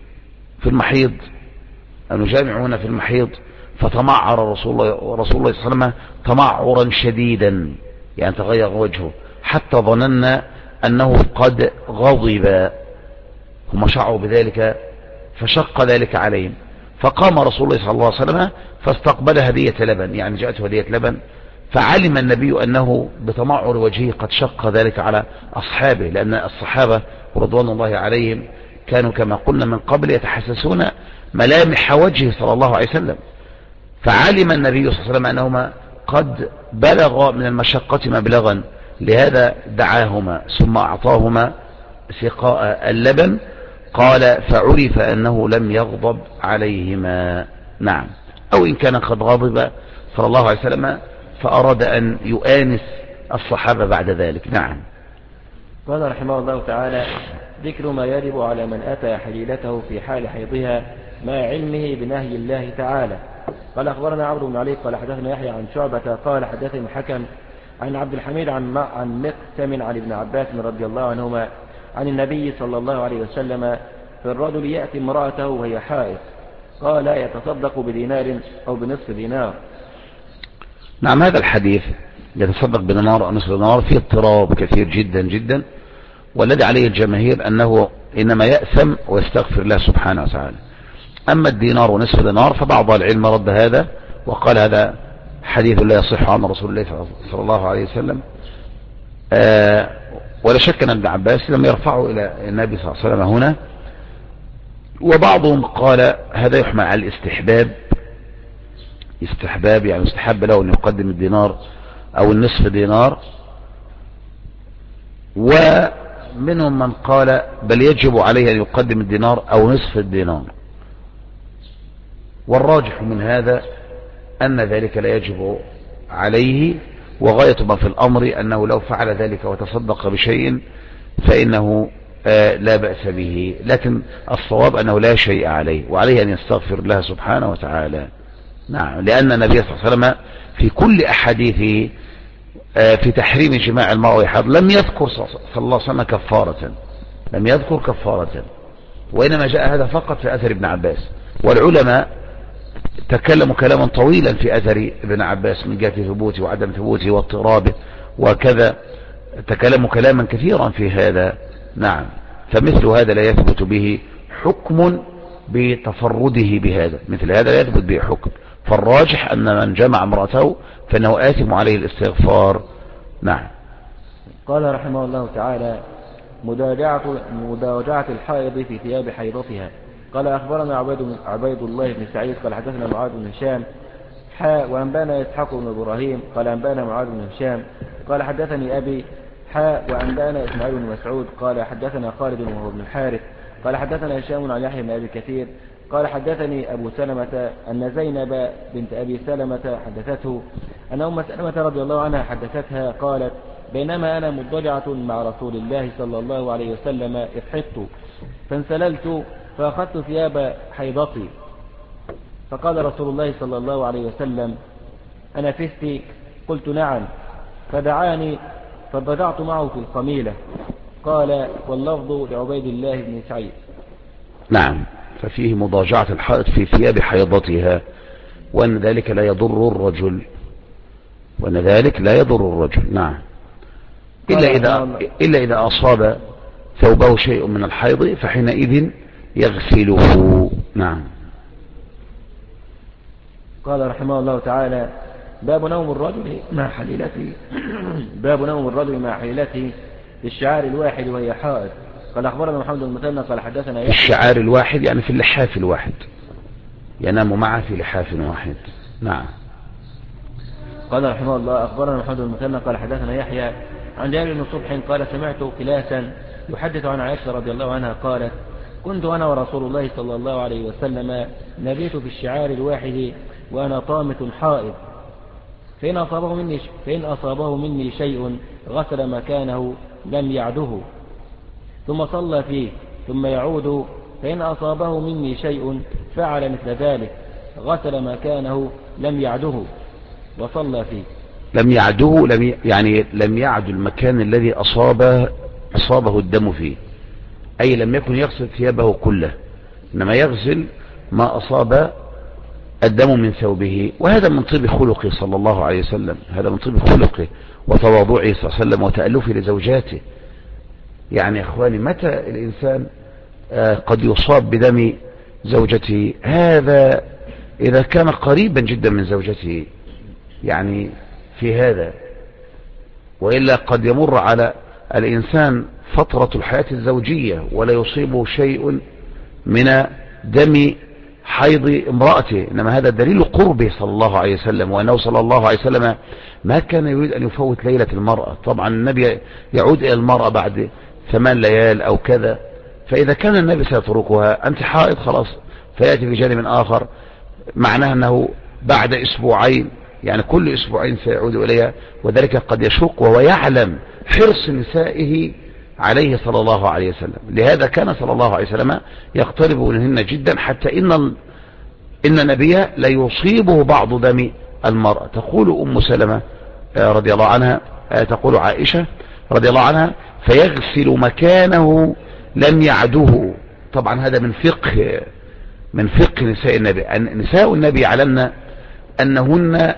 أنجامعهن في المحيض؟ فتمعر رسول الله صلى الله عليه وسلم تمعرا شديدا، يعني تغير وجهه حتى ظننا أنه قد غضب. هم شعروا بذلك فشق ذلك عليهم. فقام رسول الله صلى الله عليه وسلم فاستقبل هدية لبن، يعني جاءته هدية لبن، فعلم النبي أنه بتمعر وجهه قد شق ذلك على أصحابه، لأن الصحابة رضوان الله عليهم كانوا كما قلنا من قبل يتحسسون ملامح وجهه صلى الله عليه وسلم. فعلم النبي صلى الله عليه وسلم أنهما قد بلغ من المشقة مبلغا، لهذا دعاهما ثم أعطاهما سقاء اللبن، قال فعرف أنه لم يغضب عليهما. نعم. أو إن كان قد غضب صلى الله عليه وسلم فأراد أن يؤانس الصحابة بعد ذلك. نعم. قال رحمه الله تعالى: ذكر ما يجب على من أتى حليلته في حال حيضها مع علمه بنهي الله تعالى. قال أخبرنا عمرو بن علي قال حدثنا يحيى عن شعبة قال حدثني الحكم عن عبد الحميد عن مقسم عن ابن عباس رضي الله عنهما عن النبي صلى الله عليه وسلم في الرجل يأتي امرأته وهي حائض قال يتصدق بدينار أو بنصف دينار. نعم. هذا الحديث يتصدق بدينار أو نصف دينار فيه اضطراب كثير جدا جدا، والذي عليه الجماهير أنه إنما يأثم ويستغفر الله سبحانه وتعالى. أما الدينار ونصف دينار فبعض العلم رد هذا وقال هذا حديث لا يصح عن رسول الله صلى الله عليه وسلم. ولا شك أن ابن عباس لم يرفعه إلى النبي صلى الله عليه وسلم هنا. وبعضهم قال هذا يحمل على الاستحباب، استحباب يعني استحب له أن يقدم الدينار أو النصف دينار. ومنهم من قال بل يجب عليه أن يقدم الدينار أو نصف الدينار. والراجح من هذا أن ذلك لا يجب عليه، وغاية ما في الأمر أنه لو فعل ذلك وتصدق بشيء فإنه لا بأس به، لكن الصواب أنه لا شيء عليه وعليه أن يستغفر الله سبحانه وتعالى. نعم. لأن النبي صلى الله عليه وسلم في كل أحاديثه في تحريم جماع المرء ويحاض لم يذكر صلى الله عليه وسلم كفارة، لم يذكر كفارة، وإنما جاء هذا فقط في أثر ابن عباس. والعلماء تكلموا كلاما طويلا في أثر ابن عباس من جهة ثبوته وعدم ثبوته واضطرابه وكذا، تكلموا كلاما كثيرا في هذا. نعم. فمثل هذا لا يثبت به حكم بتفرده بهذا، مثل هذا لا يثبت به حكم. فالراجح أن من جمع امرأته فإنه آثم عليه الاستغفار. نعم. قال رحمه الله تعالى: مداوجعة الحائض في ثياب حيضتها. قال أخبرنا عبيد الله بن سعيد قال حدثنا معاذ بن هشام وأنبانا إسحاق بن إبراهيم قال أنبانا معاذ بن هشام قال حدثني أبي وأنبانا إسماعيل بن مسعود قال حدثنا خالد وهو بن الحارث قال حدثنا هشام عن يحيى بن أبي كثير قال حدثني أبو سلمة أن زينب بنت أبي سلمة حدثته أن أم سلمة رضي الله عنها حدثتها قالت: بينما أنا مضطجعة مع رسول الله صلى الله عليه وسلم إذ حضت فانسللت فأخذت ثياب حيضتي فقال رسول الله صلى الله عليه وسلم: أنا فستي؟ قلت: نعم. فدعاني فضجعت معه في القميلة. قال: واللفظ لعبيد الله بن سعيد. نعم. ففيه مضاجعة الحائض في ثياب حيضتها، وأن ذلك لا يضر الرجل، وأن ذلك لا يضر الرجل. نعم. إلا إذا أصاب ثوبه شيء من الحيض فحينئذ يغسله. نعم. قال رحمه الله تعالى: باب نوم الرجل مع حليلته باب نوم الرجل مع حليلته في الشعار الواحد وهي حائض. قال أخبرنا محمد بن المثنى قال حدثنا في الشعار الواحد يعني في اللحاف الواحد، ينام معه في لحاف واحد. نعم. قال رحمه الله أخبرنا محمد بن المثنى قال حدثنا يحيى عن جابر بن صبح قال سمعت كلاسا يحدث عن عائشة رضي الله عنها قالت: كنت أنا ورسول الله صلى الله عليه وسلم نبيت في الشعار الواحد وأنا طامة حائض، فإن أصابه مني شيء غسل مكانه لم يعده ثم صلى فيه ثم يعود، فإن أصابه مني شيء فعل مثل ذلك غسل مكانه لم يعده وصلى فيه. لم يعده يعني لم يعد المكان الذي أصابه الدم فيه، أي لم يكن يغسل ثيابه كله، إنما يغسل ما أصاب الدم من ثوبه. وهذا من طيب خلقه صلى الله عليه وسلم، هذا من طيب خلقه وتواضعه صلى الله عليه وسلم وتألفه لزوجاته. يعني يا أخواني متى الإنسان قد يصاب بدم زوجته؟ هذا إذا كان قريبا جدا من زوجته يعني في هذا، وإلا قد يمر على الإنسان فترة الحياة الزوجية ولا يصيبه شيء من دم حيض امرأته، إنما هذا دليل قربه صلى الله عليه وسلم، وأنه صلى الله عليه وسلم ما كان يريد أن يفوت ليلة المرأة. طبعا النبي يعود إلى المرأة بعد 8 ليال أو كذا، فإذا كان النبي سيتركها، أنت حائض خلاص، فيأتي في جانب آخر معناه أنه بعد أسبوعين، يعني كل أسبوعين سيعود إليها، وذلك قد يشق، وهو يعلم حرص نسائه عليه صلى الله عليه وسلم. لهذا كان صلى الله عليه وسلم يقترب منهن جدا، حتى إن النبي لا يصيبه بعض دم المرأة. تقول أم سلمة رضي الله عنها، تقول عائشة رضي الله عنها: فيغسل مكانه لم يعده. طبعا هذا من فقه نساء النبي. نساء النبي علمنا أنهن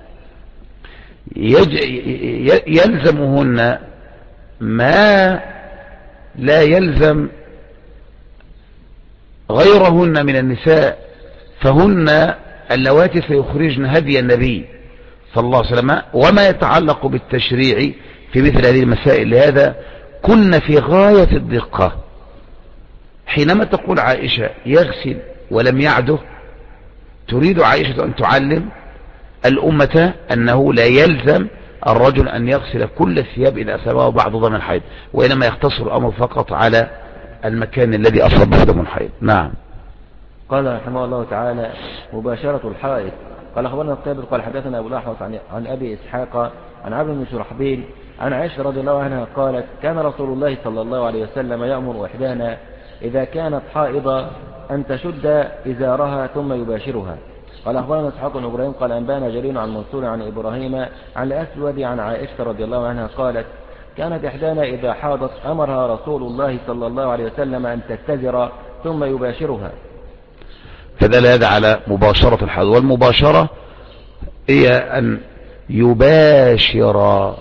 يلزمهن ما لا يلزم غيرهن من النساء، فهن اللواتي سيخرجن هدي النبي صلى الله عليه وسلم وما يتعلق بالتشريع في مثل هذه المسائل. لهذا كنا في غاية الدقة. حينما تقول عائشة يغسل ولم يعده، تريد عائشة أن تعلم الأمة أنه لا يلزم الرجل أن يغسل كل الثياب إذا أصابه بعض دم الحيض، وإنما يختصر الأمر فقط على المكان الذي أصابه دم الحيض. نعم. قال رحمه الله تعالى: مباشرة الحائض. قال أخبرنا الطيب قال حدثنا أبو الأحوص عن أبي إسحاق عن عبد بن شرحبيل عن عائشة رضي الله عنها قالت: كان رسول الله صلى الله عليه وسلم يأمر إحدانا إذا كانت حائضة أن تشد إزارها ثم يباشرها. قال أخبرنا إسحاق بن إبراهيم قال أنبانا جرير عن منصور عن إبراهيم عن الأسود عن عائشة رضي الله عنها قالت: كانت إحدانا إذا حاضت أمرها رسول الله صلى الله عليه وسلم أن تتزر ثم يباشرها. فدل هذا على مباشرة الحائض. والمباشرة هي أن يباشر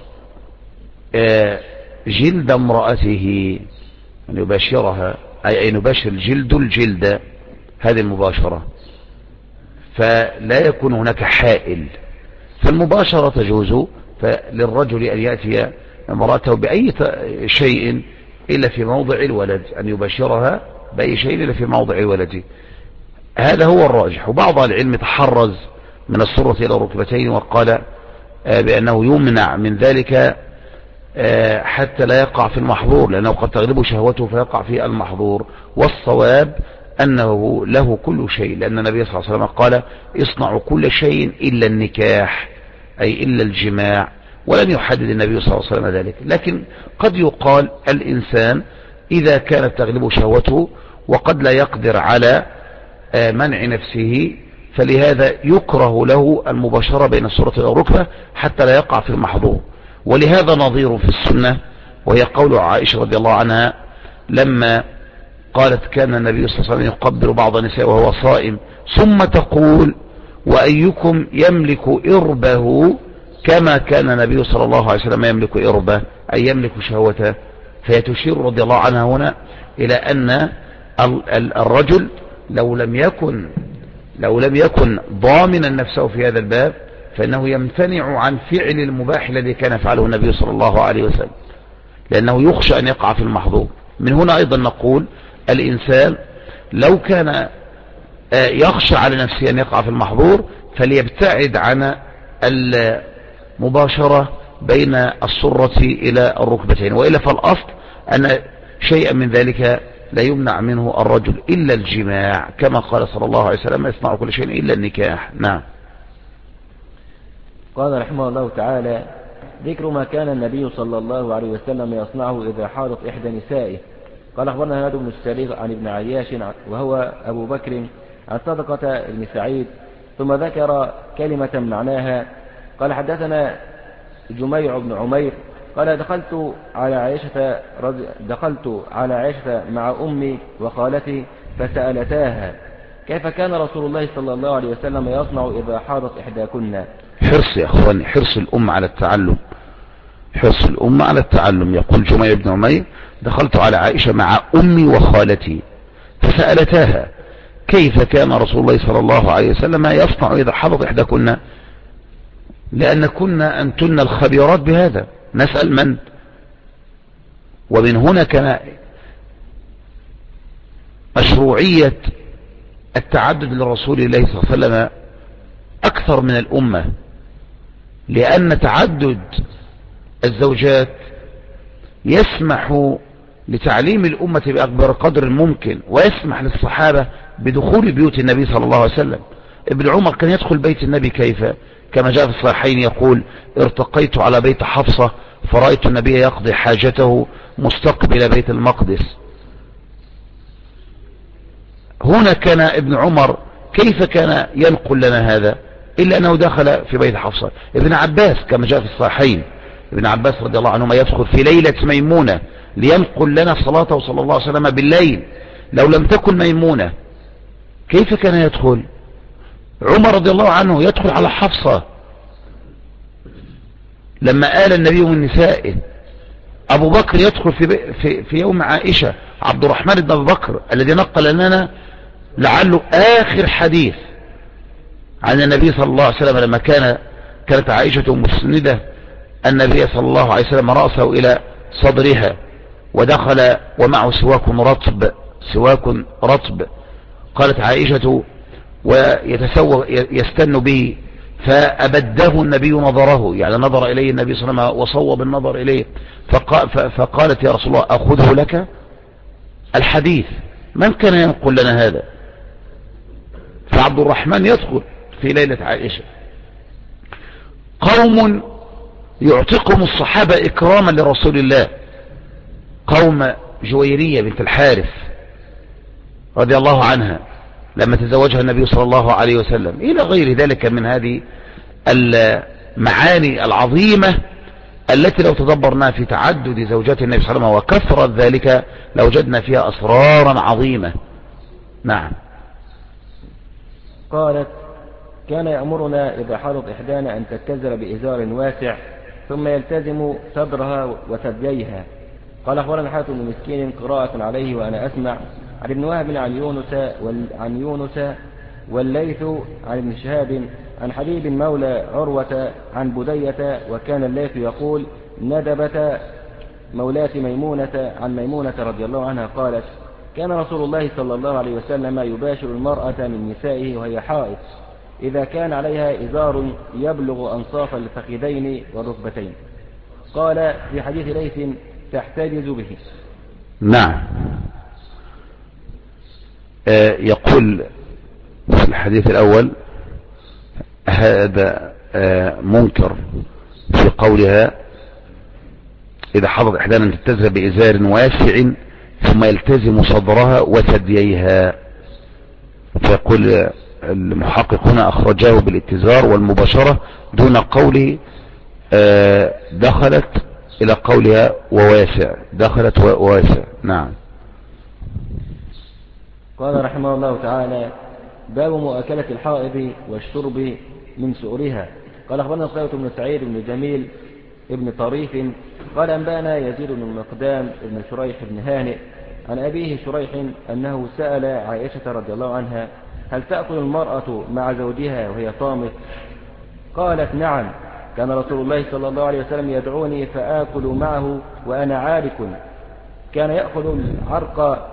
جلد امرأته، أن يباشرها أي أن يباشر جلد الجلد، هذه المباشرة، فلا يكون هناك حائل. فالمباشرة تجوز للرجل أن يأتي امرأته بأي شيء إلا في موضع الولد، أن يباشرها بأي شيء إلا في موضع الولد. هذا هو الراجح. وبعض العلم تحرز من السرة إلى الركبتين وقال بأنه يمنع من ذلك حتى لا يقع في المحظور، لأنه قد تغلب شهوته فيقع في المحظور. والصواب أنه له كل شيء، لأن النبي صلى الله عليه وسلم قال: اصنعوا كل شيء إلا النكاح، أي إلا الجماع، ولم يحدد النبي صلى الله عليه وسلم ذلك. لكن قد يقال الإنسان إذا كانت تغلب شهوته وقد لا يقدر على منع نفسه، فلهذا يكره له المباشرة بين السرة والركبة حتى لا يقع في المحظور. ولهذا نظير في السنة، وهي قول عائشة رضي الله عنها لما قالت: كان النبي صلى الله عليه وسلم يقبل بعض النساء وهو صائم، ثم تقول: وأيكم يملك إربه كما كان النبي صلى الله عليه وسلم يملك إربه، أي يملك شهوته. فيتشير رضي الله عنها هنا إلى أن الرجل لو لم يكن ضامنا نفسه في هذا الباب، فإنه يمتنع عن فعل المباح الذي كان فعله النبي صلى الله عليه وسلم، لأنه يخشى أن يقع في المحظور. من هنا أيضا نقول الإنسان لو كان يخشى على نفسه أن يقع في المحظور فليبتعد عن المباشرة بين السرة إلى الركبتين، وإلا فالأصل أن شيئا من ذلك لا يمنع منه الرجل إلا الجماع، كما قال صلى الله عليه وسلم: يصنع كل شيء إلا النكاح. نعم. قال رحمه الله تعالى: ذكر ما كان النبي صلى الله عليه وسلم يصنعه إذا حاضت إحدى نسائه. قال أخبرنا هذا بن السريغ عن ابن عياش وهو أبو بكر عن صدقة بن سعيد، ثم ذكر كلمة معناها. قال حدثنا جميع بن عمير قال: دخلت على عائشة مع أمي وخالتي فسألتاها: كيف كان رسول الله صلى الله عليه وسلم يصنع إذا حاضت إحداكن؟ حرص يا أخواني، حرص الأمة على التعلم، حرص الأمة على التعلم. يقول جميع بن عمير: دخلت على عائشة مع أمي وخالتي فسألتاها: كيف كان رسول الله صلى الله عليه وسلم يصنع إذا حضت إحداكن؟ لأن كنا أنتن الخبيرات بهذا، نسأل من؟ ومن هنا كان مشروعية التعدد لرسول الله صلى الله عليه وسلم أكثر من الأمة، لأن تعدد الزوجات يسمح لتعليم الأمة بأكبر قدر ممكن، ويسمح للصحابة بدخول بيوت النبي صلى الله عليه وسلم. ابن عمر كان يدخل بيت النبي كيف؟ كما جاء في الصحيحين يقول: ارتقيت على بيت حفصة فرأيت النبي يقضي حاجته مستقبل بيت المقدس. هنا كان ابن عمر كيف كان ينقل لنا هذا إلا أنه دخل في بيت حفصة. ابن عباس كما جاء في الصحيحين، ابن عباس رضي الله عنهما يدخل في ليلة ميمونة لينقل لنا صلاته صلى الله عليه وسلم بالليل. لو لم تكن ميمونة كيف كان يدخل؟ عمر رضي الله عنه يدخل على حفصة لما آل النبي من نسائه. أبو بكر يدخل في يوم عائشة. عبد الرحمن بن أبي بكر الذي نقل لنا لعله آخر حديث عن النبي صلى الله عليه وسلم لما كانت عائشة مسندة النبي صلى الله عليه وسلم رأسه إلى صدرها ودخل ومعه سواك رطب. قالت عائشة يستن به فأبده النبي نظره، يعني نظر إليه النبي صلى الله عليه وسلم وصوب النظر إليه، فقالت: يا رسول الله أخذه لك؟ الحديث من كان ينقل لنا هذا؟ فعبد الرحمن يدخل في ليلة عائشة. قوم يعتقهم الصحابة إكراما لرسول الله، قوم جويرية بنت الحارث رضي الله عنها لما تزوجها النبي صلى الله عليه وسلم، إلى غير ذلك من هذه المعاني العظيمة التي لو تدبرنا في تعدد زوجات النبي صلى الله عليه وسلم وكثرة ذلك لوجدنا فيها أسرارا عظيمة. نعم. قالت: كان يأمرنا إذا حرض إحدانا أن تتزر بإزار واسع ثم يلتزم صدرها وثدييها. قال: أخبرنا حاتم بن مسكين قراءة عليه وأنا أسمع عن ابن وهب عن يونس والليث عن ابن شهاب عن حبيب مولى عروة عن بدية. وكان الليث يقول: ندبت مولاة ميمونة عن ميمونة رضي الله عنها قالت: كان رسول الله صلى الله عليه وسلم يباشر المرأة من نسائه وهي حائض إذا كان عليها إزار يبلغ أنصاف الفخذين والركبتين. قال في حديث ليث: تحتجز به. نعم. يقول في الحديث الأول هذا منكر في قولها: إذا حضر إحدانا تتزر بإزار واسع ثم يلتزم صدرها وثدييها. فيقول المحقق هنا أخرجاه بالاتزار والمباشرة دون قوله دخلت إلى قولها وواسع، دخلت وواسع. نعم. قال رحمه الله تعالى: باب مؤاكلة الحائض والشرب من سؤرها. قال: أخبرنا صلوة بن سعيد بن جميل ابن طريف قال: أنبانا يزيد بن المقدام ابن شريح بن هانئ عن أبيه شريح أنه سأل عائشة رضي الله عنها: هل تأكل المرأة مع زوجها وهي طامث؟ قالت: نعم، كان رسول الله صلى الله عليه وسلم يدعوني فآكل معه وأنا عارك. كان يأخذ العرق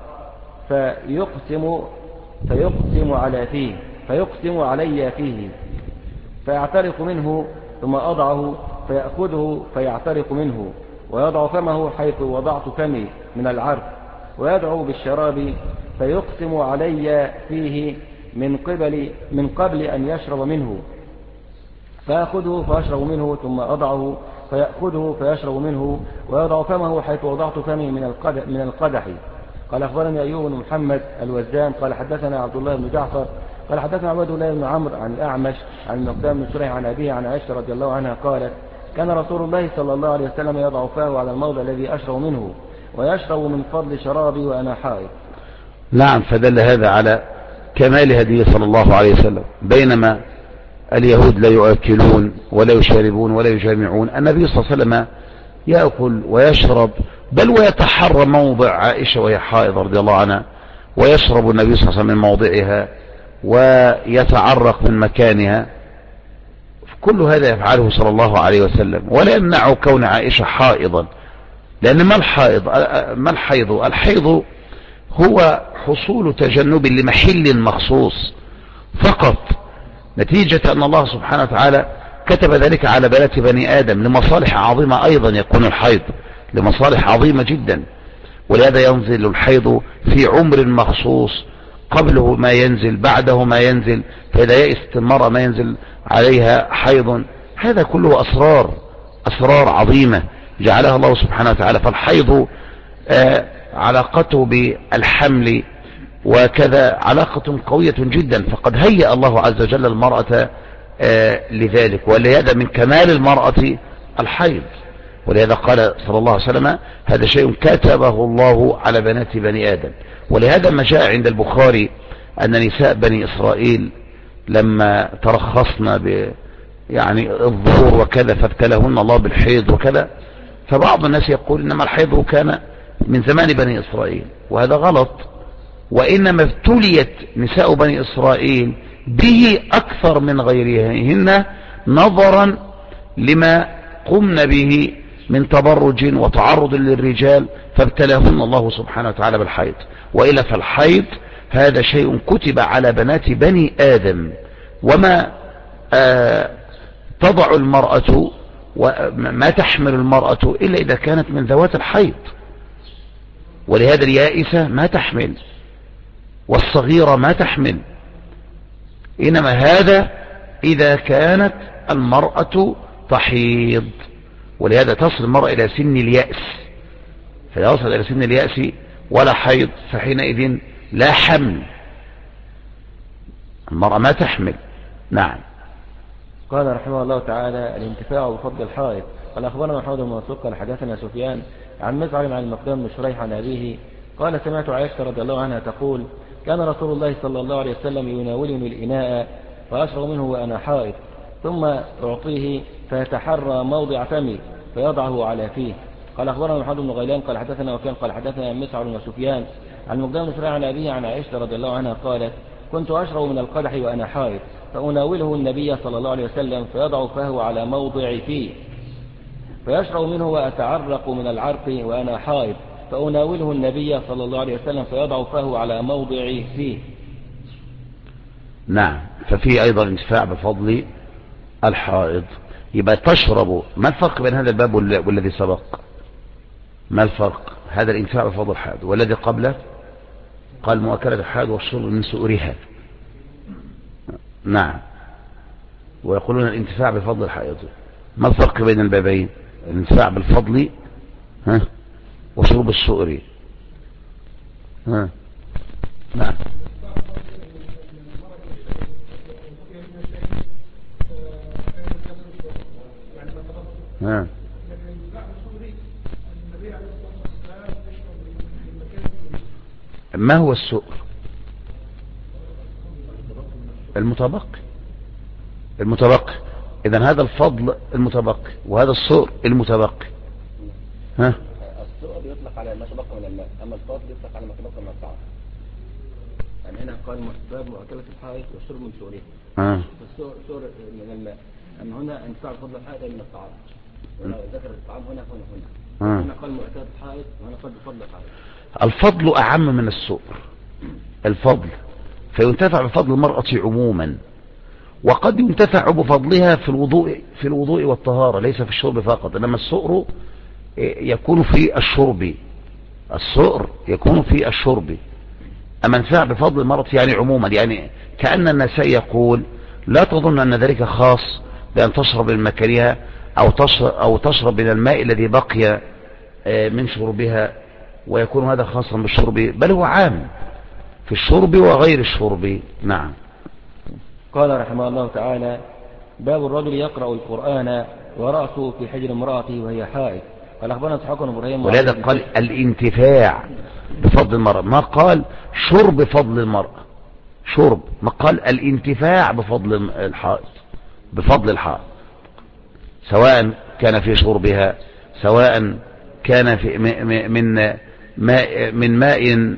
فيقسم علي فيه فيعترق منه، ثم أضعه فيأخذه فيعترق منه، ويضع فمه حيث وضعت فمي من العرق، ويدعو بالشراب فيقسم علي فيه من قبل أن يشرب منه، فأخذه فيشرب منه، ثم أضعه فيأخذه فيشرب منه، ويضع فمه حيث وضعت فمي من القدح. قال: أخبرني أيوب بن محمد الوزان قال: حدثنا عبد الله بن جعفر قال: حدثنا عبد الله بن عمرو عن الأعمش عن المقدام بن شريح عن أبيه عن عائشة رضي الله عنها قالت: كان رسول الله صلى الله عليه وسلم يضع فاه على الموضع الذي أشرب منه ويشرب من فضل شرابي وأنا حائض. نعم. فدل هذا على كمال هديه صلى الله عليه وسلم. بينما اليهود لا يؤكلون ولا يشربون ولا يجامعون، النبي صلى الله عليه وسلم يأكل ويشرب، بل ويتحرى موضع عائشة وهي حائض رضي الله عنها، ويشرب النبي صلى الله عليه وسلم من موضعها ويتعرق من مكانها. كل هذا يفعله صلى الله عليه وسلم، ولا يمنع كون عائشة حائضا. لأن ما الحيض؟ الحيض هو حصول تجنب لمحل مخصوص فقط، نتيجة أن الله سبحانه وتعالى كتب ذلك على بنات بني آدم لمصالح عظيمة. أيضا يكون الحيض لمصالح عظيمة جدا، ولهذا ينزل الحيض في عمر مخصوص، قبله ما ينزل، بعده ما ينزل، فإذا يئست المرأة ما ينزل عليها حيض. هذا كله أسرار عظيمة جعلها الله سبحانه وتعالى. فالحيض علاقته بالحمل وكذا علاقة قوية جدا، فقد هيأ الله عز وجل المرأة لذلك، ولهذا من كمال المرأة الحيض. ولهذا قال صلى الله عليه وسلم: هذا شيء كتبه الله على بنات بني آدم. ولهذا ما جاء عند البخاري أن نساء بني إسرائيل لما ترخصن يعني الظهور وكذا فابتلهن الله بالحيض وكذا، فبعض الناس يقول إنما الحيض كان من زمان بني إسرائيل، وهذا غلط. وإنما ابتليت نساء بني إسرائيل به أكثر من غيرهن نظرا لما قمن به من تبرج وتعرض للرجال، فابتلاهن الله سبحانه وتعالى بالحيض. وإلا فالحيض هذا شيء كتب على بنات بني آدم، وما تضع المرأة وما تحمل المرأة إلا إذا كانت من ذوات الحيض. ولهذا اليائسة ما تحمل، والصغيرة ما تحمل، إنما هذا إذا كانت المرأة تحيض. ولهذا تصل المرأة إلى سن اليأس، فإذا وصل إلى سن اليأس ولا حيض فحينئذ لا حمل، المرأة ما تحمل. نعم. قال رحمه الله تعالى: الانتفاع بفضل الحائض. قال أخبرنا محمد بن منصور قال حدثنا سفيان عن مسعر عن المقدام بن شريح عن أبيه قال: سمعت عائشة رضي الله عنها تقول: كان رسول الله صلى الله عليه وسلم يناولني الإناء فأشرب منه وأنا حائض، ثم أعطيه فيتحرى موضع فمي فيضعه على فيه. قال أخبرنا محمد بن غيلان قال حدثنا وكان قال حدثنا مسعر وسفيان عن المقدام بن شريح عن أبيه عن عائشة رضي الله عنها قالت: كنت أشرب من القدح وأنا حائض، فأناوله النبي صلى الله عليه وسلم فيضع فهو على موضع فيه، فيشرب منه وأتعرق من العرق وأنا حائض، فأناوله النبي صلى الله عليه وسلم فيضع فهو على موضع فيه. نعم. ففي أيضا انتفاع بفضل الحائض. يبقى تشرب. ما الفرق بين هذا الباب والذي سبق؟ ما الفرق؟ هذا الانتفاع بفضل الحائض، والذي قبله قال مؤكلة الحائض والشرب من سؤرها. نعم. ويقولون الانتفاع بفضل الحائض. ما الفرق بين البابين؟ الانتفاع بالفضل وشرب السؤر. نعم. ما هو السؤر؟ المتبقي. إذن هذا الفضل المتبقي وهذا السؤر المتبقي. السؤر يطلق على ما تبقى من الماء، أما الفضل يطلق على ما تبقى من الطعام. يعني هنا قال باب مؤكلة الحائض والشرب من سؤرها، السؤر من الماء، أما هنا انتفاع بفضل الحائض من الطعام، ذكر الطعام هنا هنا قال مؤكلة الحائض وهنا قال بفضل الحائض. الفضل أعم من السؤر. الفضل فينتفع بفضل المرأة عموما، وقد ينتفع بفضلها في الوضوء والطهارة، ليس في الشرب فقط. إنما السؤر يكون في الشرب. أما انتفاع بفضل المرأة يعني عموما، يعني كأن النساء يقول: لا تظن أن ذلك خاص بأن تشرب من مكانها أو تشرب من الماء الذي بقي من شربها، ويكون هذا خاصا بالشرب، بل هو عام في الشرب وغير الشرب. نعم. قال رحمه الله تعالى: باب الرجل يقرأ القرآن ورأسه في حجر امرأته وهي حائض. قال أخبرنا إسحاق بن إبراهيم. ولهذا قال الانتفاع بفضل المرأة، ما قال شرب فضل المرأة، ما قال الانتفاع بفضل الحائض، سواء كان في شربها، سواء كان في من ماء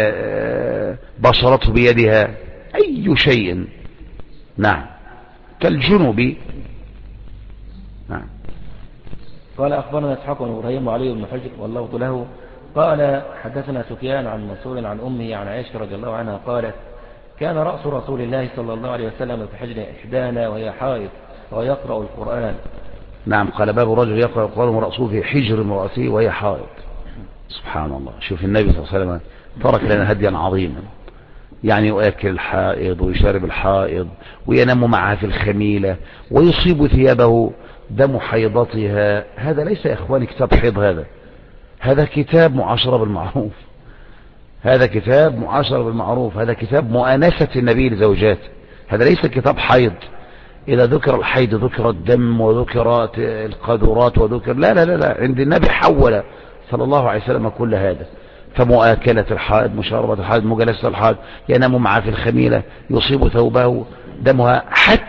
بشرته بيدها، أي شيء. نعم. كالجنوب. نعم. قال أخبرنا إسحاق بن إبراهيم وعلي بن حجر واللفظ له قال حدثنا سفيان عن منصور عن أمه عن عائشة رضي الله عنها قالت: كان رأس رسول الله صلى الله عليه وسلم في حجر إحدانا وهي حائض ويقرأ القرآن. نعم. قال: باب الرجل يقرأ القرآن ورأسه في حجر امرأته وهي حائض. سبحان الله. شوف النبي صلى الله عليه وسلم ترك لنا هديا عظيما، يعني يؤكل الحائض ويشرب الحائض وينام معها في الخميلة ويصيب ثيابه دم حيضتها. هذا ليس يا اخواني كتاب حيض، هذا كتاب معاشرة بالمعروف، هذا كتاب معاشرة بالمعروف، هذا كتاب مؤانسة النبي لزوجاته، هذا ليس كتاب حيض. إذا ذكر الحيض ذكر الدم وذكرت القاذورات وذكر لا، عند النبي حول صلى الله عليه وسلم كل هذا. فمؤاكلة الحائض، مشاربة الحائض، مجالسة الحائض، ينام معها في الخميلة، يصيب ثوبه دمها،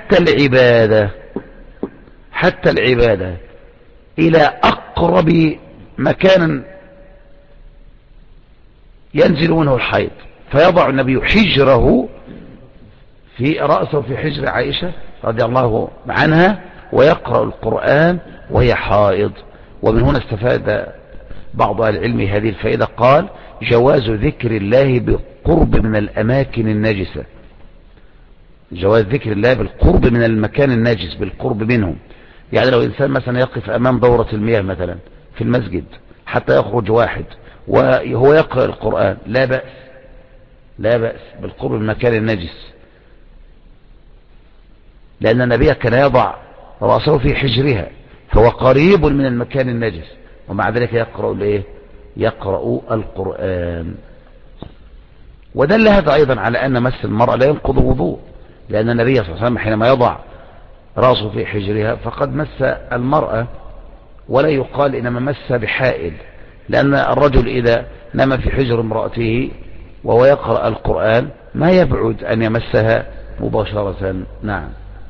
حتى العبادة إلى أقرب مكان ينزل منه الحيض، فيضع النبي حجره في رأسه في حجر عائشة رضي الله عنها ويقرأ القرآن وهي حائض. ومن هنا استفاد بعض أهل العلم هذه الفائدة، قال جواز ذكر الله بالقرب من الأماكن النجسة، جواز ذكر الله بالقرب من المكان النجس، بالقرب منه. يعني لو إنسان مثلا يقف أمام دورة المياه مثلا في المسجد حتى يخرج واحد وهو يقرأ القرآن، لا بأس بالقرب من المكان النجس، لأن النبي كان يضع رأسه في حجرها فهو قريب من المكان النجس، ومع ذلك يقرأ القرآن. ودل هذا أيضا على أن مس المرأة لا ينقض وضوء، لأن النبي صلى الله عليه وسلم حينما يضع رأسه في حجرها فقد مس المرأة، ولا يقال إنما مس بحائل، لأن الرجل إذا نام في حجر امرأته وهو يقرأ القرآن ما يبعد أن يمسها مباشرة. نعم.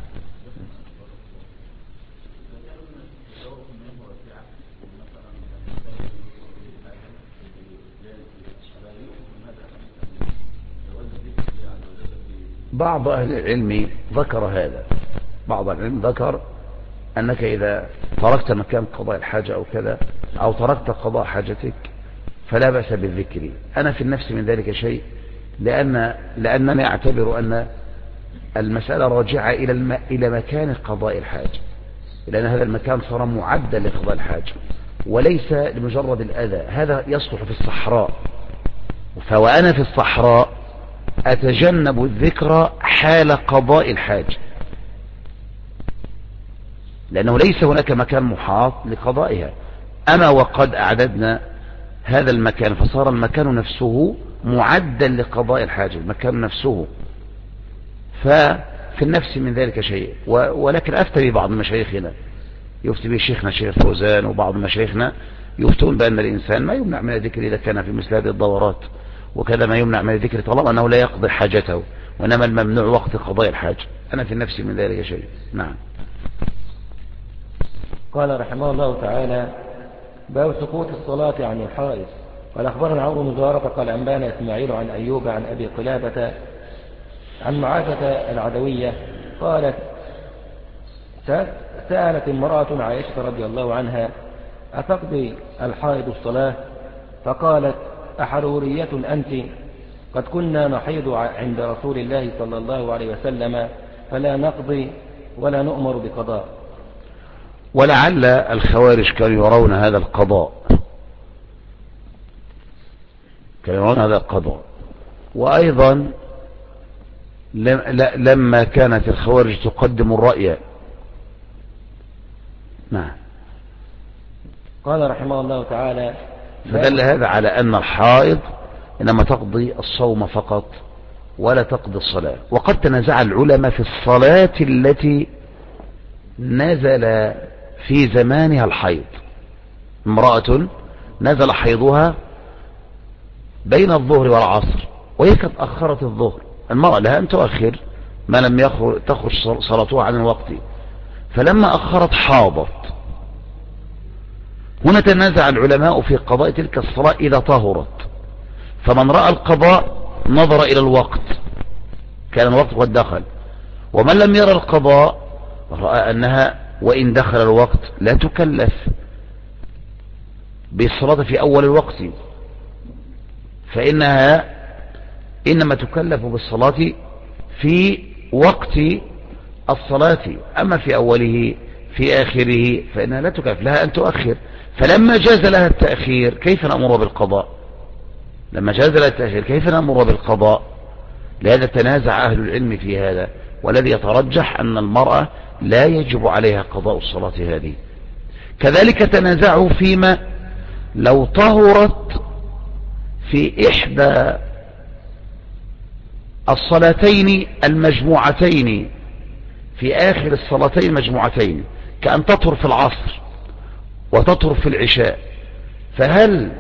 بعض أهل العلم ذكر هذا، بعض أهل العلم ذكر أنك إذا تركت مكان قضاء الحاجة أو كذا أو تركت قضاء حاجتك فلا بأس بالذكر. أنا في النفس من ذلك شيء، لأنني أعتبر أن المسألة راجعة إلى مكان قضاء الحاجة، لأن هذا المكان صار معدا لقضاء الحاجة وليس لمجرد الأذى. هذا يصلح في الصحراء، فوأنا في الصحراء أتجنب الذكر حال قضاء الحاجة، لأنه ليس هناك مكان محاط لقضائها. أما وقد أعددنا هذا المكان فصار المكان نفسه معدا لقضاء الحاجة، المكان نفسه، ففي النفس من ذلك شيء. ولكن أفتي بعض مشايخنا، يفتي به شيخنا شيخ فوزان وبعض مشايخنا يفتون بأن الإنسان ما يمنع من الذكر إذا كان في مثل هذه الدورات، وكذا ما يمنع من الذكر طالما أنه لا يقضي حاجته، وإنما الممنوع وقت قضاء الحاجة. أنا في النفس من ذلك شيء. نعم. قال رحمه الله تعالى: باب سقوط الصلاة عن الحائض. قال أخبرنا عمرو بن زهرة قال أنبانا إسماعيل عن أيوب عن أبي قلابة عن معاذة العدوية قالت: سألت امرأة عائشة رضي الله عنها: أتقضي الحائض الصلاة؟ فقالت: أحرورية أنت؟ قد كنا نحيض عند رسول الله صلى الله عليه وسلم فلا نقضي ولا نؤمر بقضاء. ولعل الخوارج كانوا يرون هذا القضاء، وأيضا لما كانت الخوارج تقدم الرأي. نعم. قال رحمه الله تعالى: فدل هذا على أن الحائض إنما تقضي الصوم فقط ولا تقضي الصلاة. وقد تنازع العلماء في الصلاة التي نزل في زمانها الحيض. امرأة نزل حيضها بين الظهر والعصر وهي قد أخرت الظهر، المرأة لها أن تؤخر ما لم تخرج صلاتها عن الوقت، فلما أخرت حاضت. هنا تنازع العلماء في قضاء تلك الصلاة إذا طهرت، فمن رأى القضاء نظر إلى الوقت، كان الوقت قد دخل، ومن لم يرى القضاء رأى أنها وإن دخل الوقت لا تكلف بالصلاة في أول الوقت، فإنها إنما تكلف بالصلاة في وقت الصلاة، أما في أوله في آخره فإنها لا تكلف، لها أن تؤخر. فلما جاز لها التأخير كيف نأمر بالقضاء؟ لما جاز لها التأخير كيف نأمر بالقضاء؟ لهذا تنازع أهل العلم في هذا، والذي يترجح أن المرأة لا يجب عليها قضاء الصلاة هذه. كذلك تنازعوا فيما لو طهرت في إحدى الصلاتين المجموعتين، في آخر الصلاتين المجموعتين، كأن تطهر في العصر وتطهر في العشاء، فهل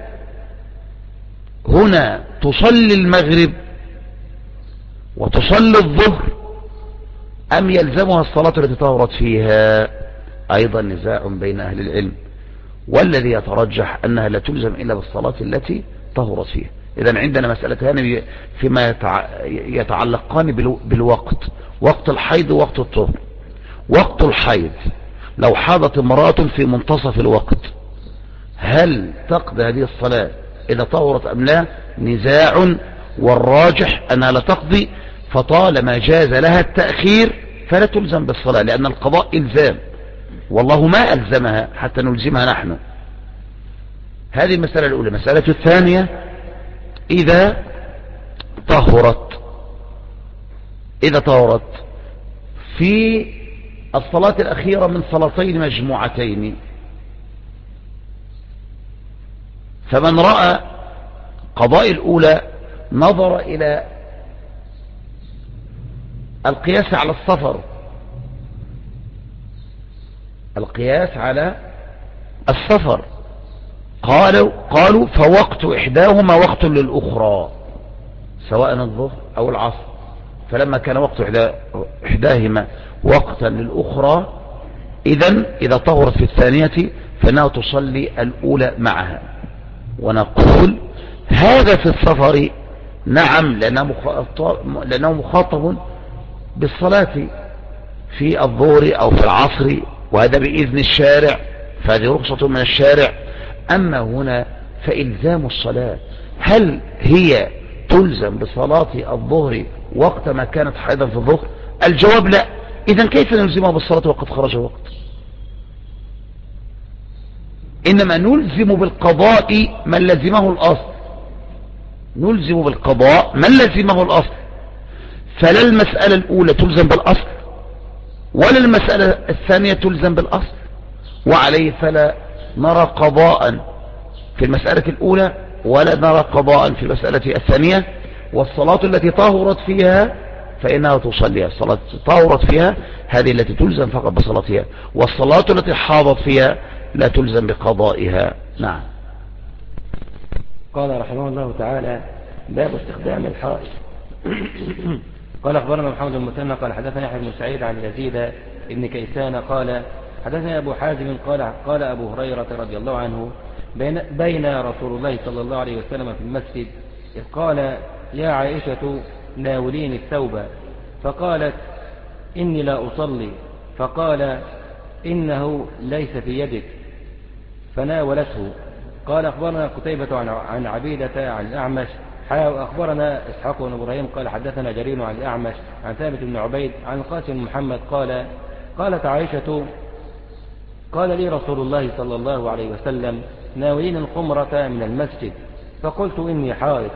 هنا تصلي المغرب وتصلي الظهر أم يلزمها الصلاة التي طهرت فيها؟ أيضا نزاع بين أهل العلم، والذي يترجح أنها لا تلزم إلا بالصلاة التي طهرت فيها. إذن عندنا مسألتان فيما يتعلقان بالوقت، وقت الحيض ووقت الطهر. وقت الحيض لو حاضت امرأة في منتصف الوقت هل تقضي هذه الصلاة إذا طهرت أم لا؟ نزاع، والراجح أنها لا تقضي، فطالما جاز لها التأخير فلا تلزم بالصلاة، لأن القضاء إلزام، والله ما ألزمها حتى نلزمها نحن. هذه المسألة الأولى. المسألة الثانية، إذا طهرت في الصلاة الأخيرة من صلاتين مجموعتين، فمن رأى قضاء الأولى نظر إلى القياس على السفر، القياس على السفر، قالوا فوقت إحداهما وقت للأخرى، سواء الظهر أو العصر، فلما كان وقت إحداهما وقتا للأخرى إذا طهرت في الثانية فإنها تصلي الأولى معها. ونقول هذا في السفر نعم، لأنه مخاطب بالصلاة في الظهر أو في العصر، وهذا بإذن الشارع، فهذه رخصة من الشارع. أما هنا فإلزام الصلاة، هل هي تلزم بصلاة الظهر وقت ما كانت حائضا في الظهر؟ الجواب لا. إذن كيف نلزمها بالصلاة وقد خرج الوقت؟ إنما نلزم بالقضاء من لزمه الأصل، نلزم بالقضاء من لزمه الأصل، فلا المسألة الأولى تلزم بالأصل ولا المسألة الثانية تلزم بالأصل، وعليه فلا نرى قضاء في المسألة الأولى ولا نرى قضاء في المسألة الثانية. والصلاة التي طهرت فيها فإنها تصليها، الصلاة طهرت فيها هذه التي تلزم فقط بصلاتها، والصلاة التي حاضت فيها لا تلزم بقضائها. نعم. قال رحمه الله تعالى: باب استخدام الحائط. قال أخبرنا محمد المثنى قال حدثنا يحيى بن سعيد عن يزيد بن كيسان قال حدثنا أبو حازم قال أبو هريرة رضي الله عنه: بين رسول الله صلى الله عليه وسلم في المسجد إذ قال: يا عائشة ناوليني الثوب، فقالت: إني لا أصلي، فقال: إنه ليس في يدك، فناولته. قال أخبرنا قتيبة عن عبيدة عن الأعمش أخبرنا إسحاق بن إبراهيم قال حدثنا جرير عن الأعمش عن ثابت بن عبيد عن القاسم بن محمد قالت عائشة: قال لي رسول الله صلى الله عليه وسلم: ناولين الخمرة من المسجد، فقلت: إني حائض،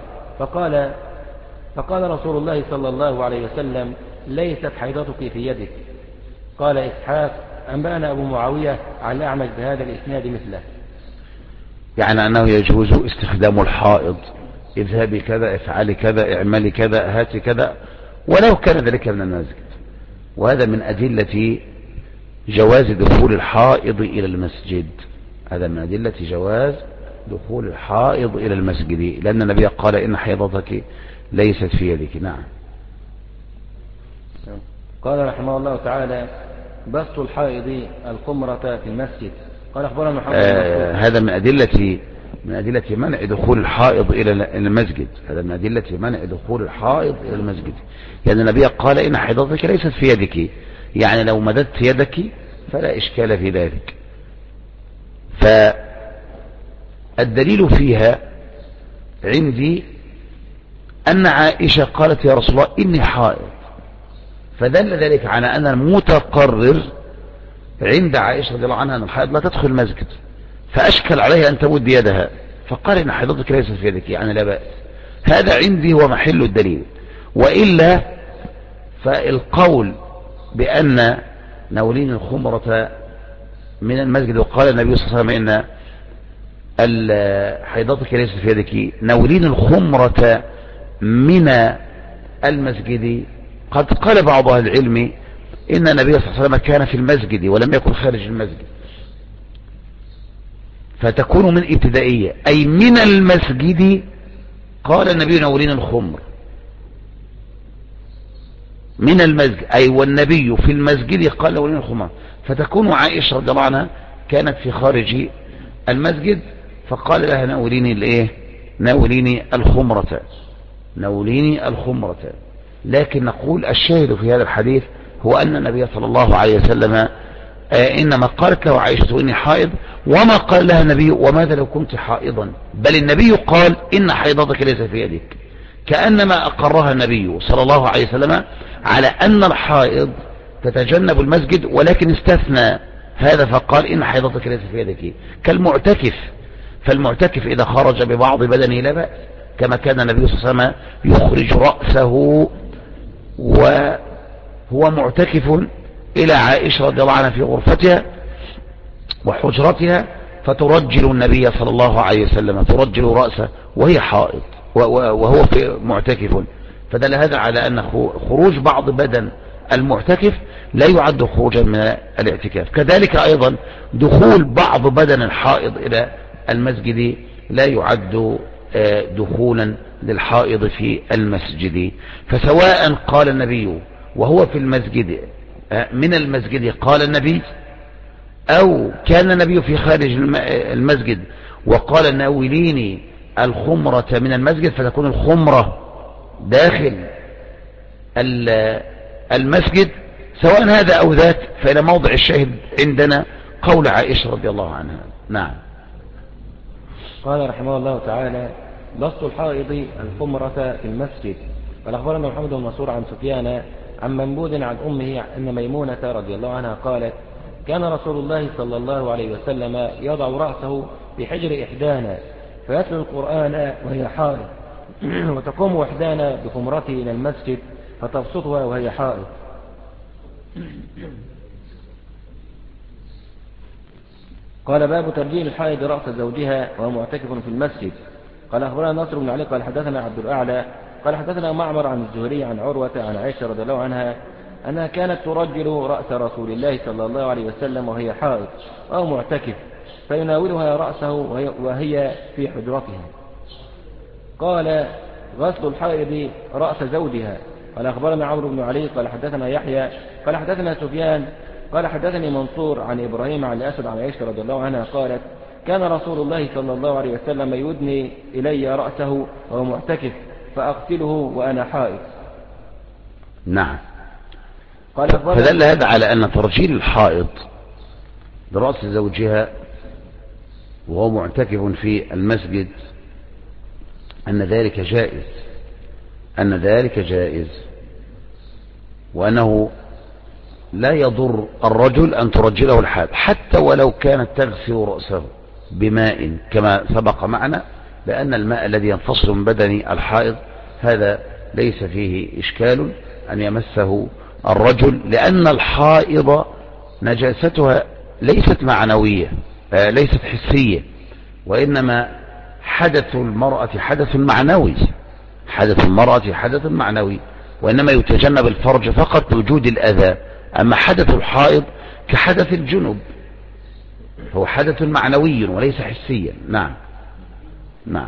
فقال رسول الله صلى الله عليه وسلم: ليست حيضتك في يدك. قال إسحاق: أنبأنا أبو معاوية عن الأعمش بهذا الإسناد مثله. يعني أنه يجوز استخدام الحائض، اذهبي كذا، افعلي كذا، اعملي كذا، هاتي كذا، ولو كان ذلك من المسجد. وهذا من أدلة جواز دخول الحائض إلى المسجد، هذا من أدلة جواز دخول الحائض إلى المسجد، لأن النبي قال: إن حيضتك ليست في يدك. نعم. قال رحمه الله تعالى: بسط الحائض الخمرة في المسجد. قال أخبرنا محمد هذا من أدلة منع دخول الحائض إلى المسجد، هذا من أدلة منع دخول الحائض إلى المسجد، لأن النبي قال: إن حيضتك ليست في يدك، يعني لو مددت يدك فلا إشكال في ذلك. فالدليل فيها عندي أن عائشة قالت: يا رسول الله إني حائض، فدل ذلك على أن المتقرر عند عائشة رضي الله عنها أن الحائض لا تدخل المسجد، فأشكل عليها أن تمد يدها، فقال إن حيضتك ليست في يدك، يعني لا بأس. هذا عندي هو محل الدليل. وإلا فالقول بأن نولين الخمرة من المسجد، وقال النبي صلى الله عليه وسلم إن حيضتك ليست في يدك، نولين الخمرة من المسجد، قد قال بعض أهل العلم إن النبي صلى الله عليه وسلم كان في المسجد ولم يكن خارج المسجد، فتكون من ابتدائية، أي من المسجد قال النبي نولين الخمر من المسجد، أي والنبي في المسجد قال نولين الخمر، فتكون عائشة رضي الله عنها كانت في خارج المسجد، فقال لها نوليني الايه، نوليني الخمرة، نوليني الخمرة. لكن نقول الشاهد في هذا الحديث هو أن النبي صلى الله عليه وسلم إنما قالت له عائشة إني حائض، وما قال لها النبي وماذا لو كنت حائضا، بل النبي قال إن حيضتك ليس في يدك، كأنما أقرها النبي صلى الله عليه وسلم على أن الحائض تتجنب المسجد، ولكن استثنى هذا فقال إن حيضتك ليس في يدك، كالمعتكف. فالمعتكف إذا خرج ببعض بدنه لا بأس، كما كان النبي صلى الله عليه وسلم يخرج رأسه وهو معتكف إلى عائشة رضي الله عنها في غرفتها وحجرتها، فترجل النبي صلى الله عليه وسلم، ترجل رأسه وهي حائض وهو في معتكف، فدل هذا على أن خروج بعض بدن المعتكف لا يعد خروجا من الاعتكاف. كذلك أيضا دخول بعض بدن الحائض إلى المسجد لا يعد دخولا للحائض في المسجد. فسواء قال النبي وهو في المسجد من المسجد قال النبي، أو كان النبي في خارج المسجد وقال ناوليني الخمرة من المسجد، فتكون الخمرة داخل المسجد، سواء هذا أو ذاك، فإلى موضع الشاهد عندنا قول عائشة رضي الله عنها. نعم. قال رحمه الله تعالى: لص الحائض الخمرة في المسجد. قال أخبرنا محمد بن منصور عن سفيان عن منبود عن أمه أن ميمونة رضي الله عنها قالت: كان رسول الله صلى الله عليه وسلم يضع رأسه في حجر إحدانا فيتلو القرآن وهي حائض، وتقوم إحدانا بخمرته إلى المسجد فتبسطها وهي حائض. قال: باب ترجيل الحائض رأس زوجها وهو معتكف في المسجد. قال أخبرنا نصر بن علي قال حدثنا عبد الأعلى قال حدثنا معمر عن الزهري عن عروة عن عائشة رضي الله عنها أنها كانت ترجل رأس رسول الله صلى الله عليه وسلم وهي حائض أو معتكف، فيناولها رأسه وهي في حجرتها. قال: غسل الحائض رأس زوجها. قال أخبرنا عمرو بن علي قال حدثنا يحيى قال حدثنا سفيان قال حدثني منصور عن إبراهيم عن الأسد عن عائشة رضي الله عنها قالت: كان رسول الله صلى الله عليه وسلم يدني إلي رأسه وهو معتكف فأغسله وأنا حائض. نعم. فدل هذا على أن ترجيل الحائض لرأس زوجها وهو معتكف في المسجد أن ذلك جائز، أن ذلك جائز، وأنه لا يضر الرجل أن ترجله الحائض حتى ولو كانت تغسل رأسه بماء كما سبق معنا، لأن الماء الذي ينفصل من بدن الحائض هذا ليس فيه إشكال أن يمسه الرجل، لأن الحائض نجاستها ليست معنوية، ليست حسية، وإنما حدث المرأة حدث معنوي، حدث المرأة حدث معنوي، وإنما يتجنب الفرج فقط لوجود الأذى. أما حدث الحائض كحدث الجنب، هو حدث معنوي وليس حسيا. نعم. نعم.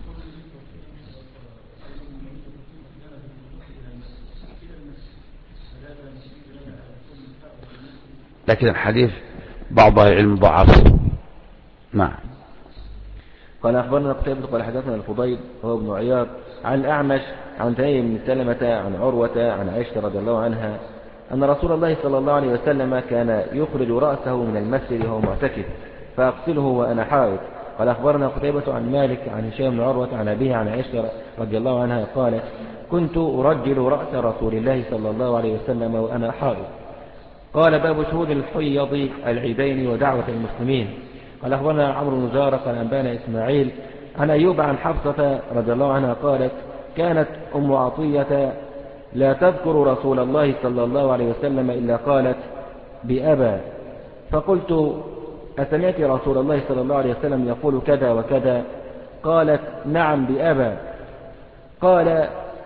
لكن الحديث بعض العلم ضعفه. نعم. قال أخبرنا قتيبة قال حدثنا الفضيل هو ابن عياض عن الأعمش عن تميم بن سلمة عن عروة عن عائشة رضي الله عنها أن رسول الله صلى الله عليه وسلم كان يخرج رأسه من المسجد وهو معتكف فأغسله وأنا حائض. قال أخبرنا قتيبة عن مالك عن هشام بن عروة عن أبيه عن عائشة رضي الله عنها قالت: كنت أرجل رأس رسول الله صلى الله عليه وسلم وأنا حائض. قال: باب شهود الحيض العيدين ودعوة المسلمين. قال أخبرنا عمرو بن زارة قال أنبانا إسماعيل عن أيوب عن حفصة رضي الله عنها قالت كانت أم عطية لا تذكر رسول الله صلى الله عليه وسلم إلا قالت بأبى، فقلت أسمعت رسول الله صلى الله عليه وسلم يقول كذا وكذا؟ قالت نعم بأبى. قال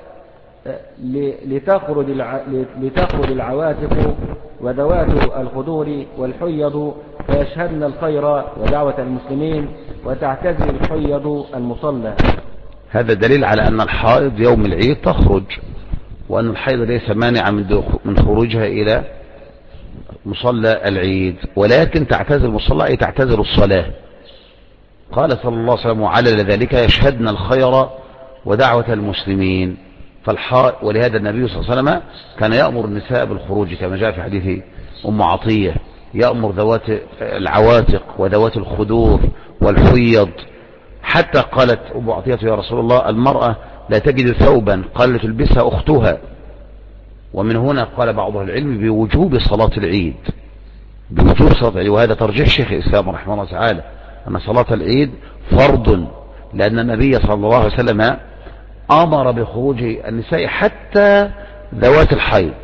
لتخرج العواتق وذوات الخدور والحيض فيشهدن الخير ودعوة المسلمين وتعتزل الحيض المصلى. هذا دليل على أن الحائض يوم العيد تخرج، وأن الحيض ليس مانعا من خروجها إلى مصلى العيد، ولكن تعتزل المصلى أي تعتزل الصلاة. قال صلى الله عليه وسلم وعلى ذلك يشهدن الخير ودعوة المسلمين. ولهذا النبي صلى الله عليه وسلم كان يأمر النساء بالخروج كما جاء في حديث أم عطية، يأمر ذوات العواتق وذوات الخدور والحيض، حتى قالت أم عطية يا رسول الله المرأة لا تجد ثوبا قال تلبسها أختها. ومن هنا قال بعض العلم بوجوب صلاة العيد، بوجوب صلاة العيد، وهذا ترجيح شيخ الإسلام رحمه الله تعالى أن صلاة العيد فرض، لأن النبي صلى الله عليه وسلم أمر بخروج النساء حتى ذوات الحيض،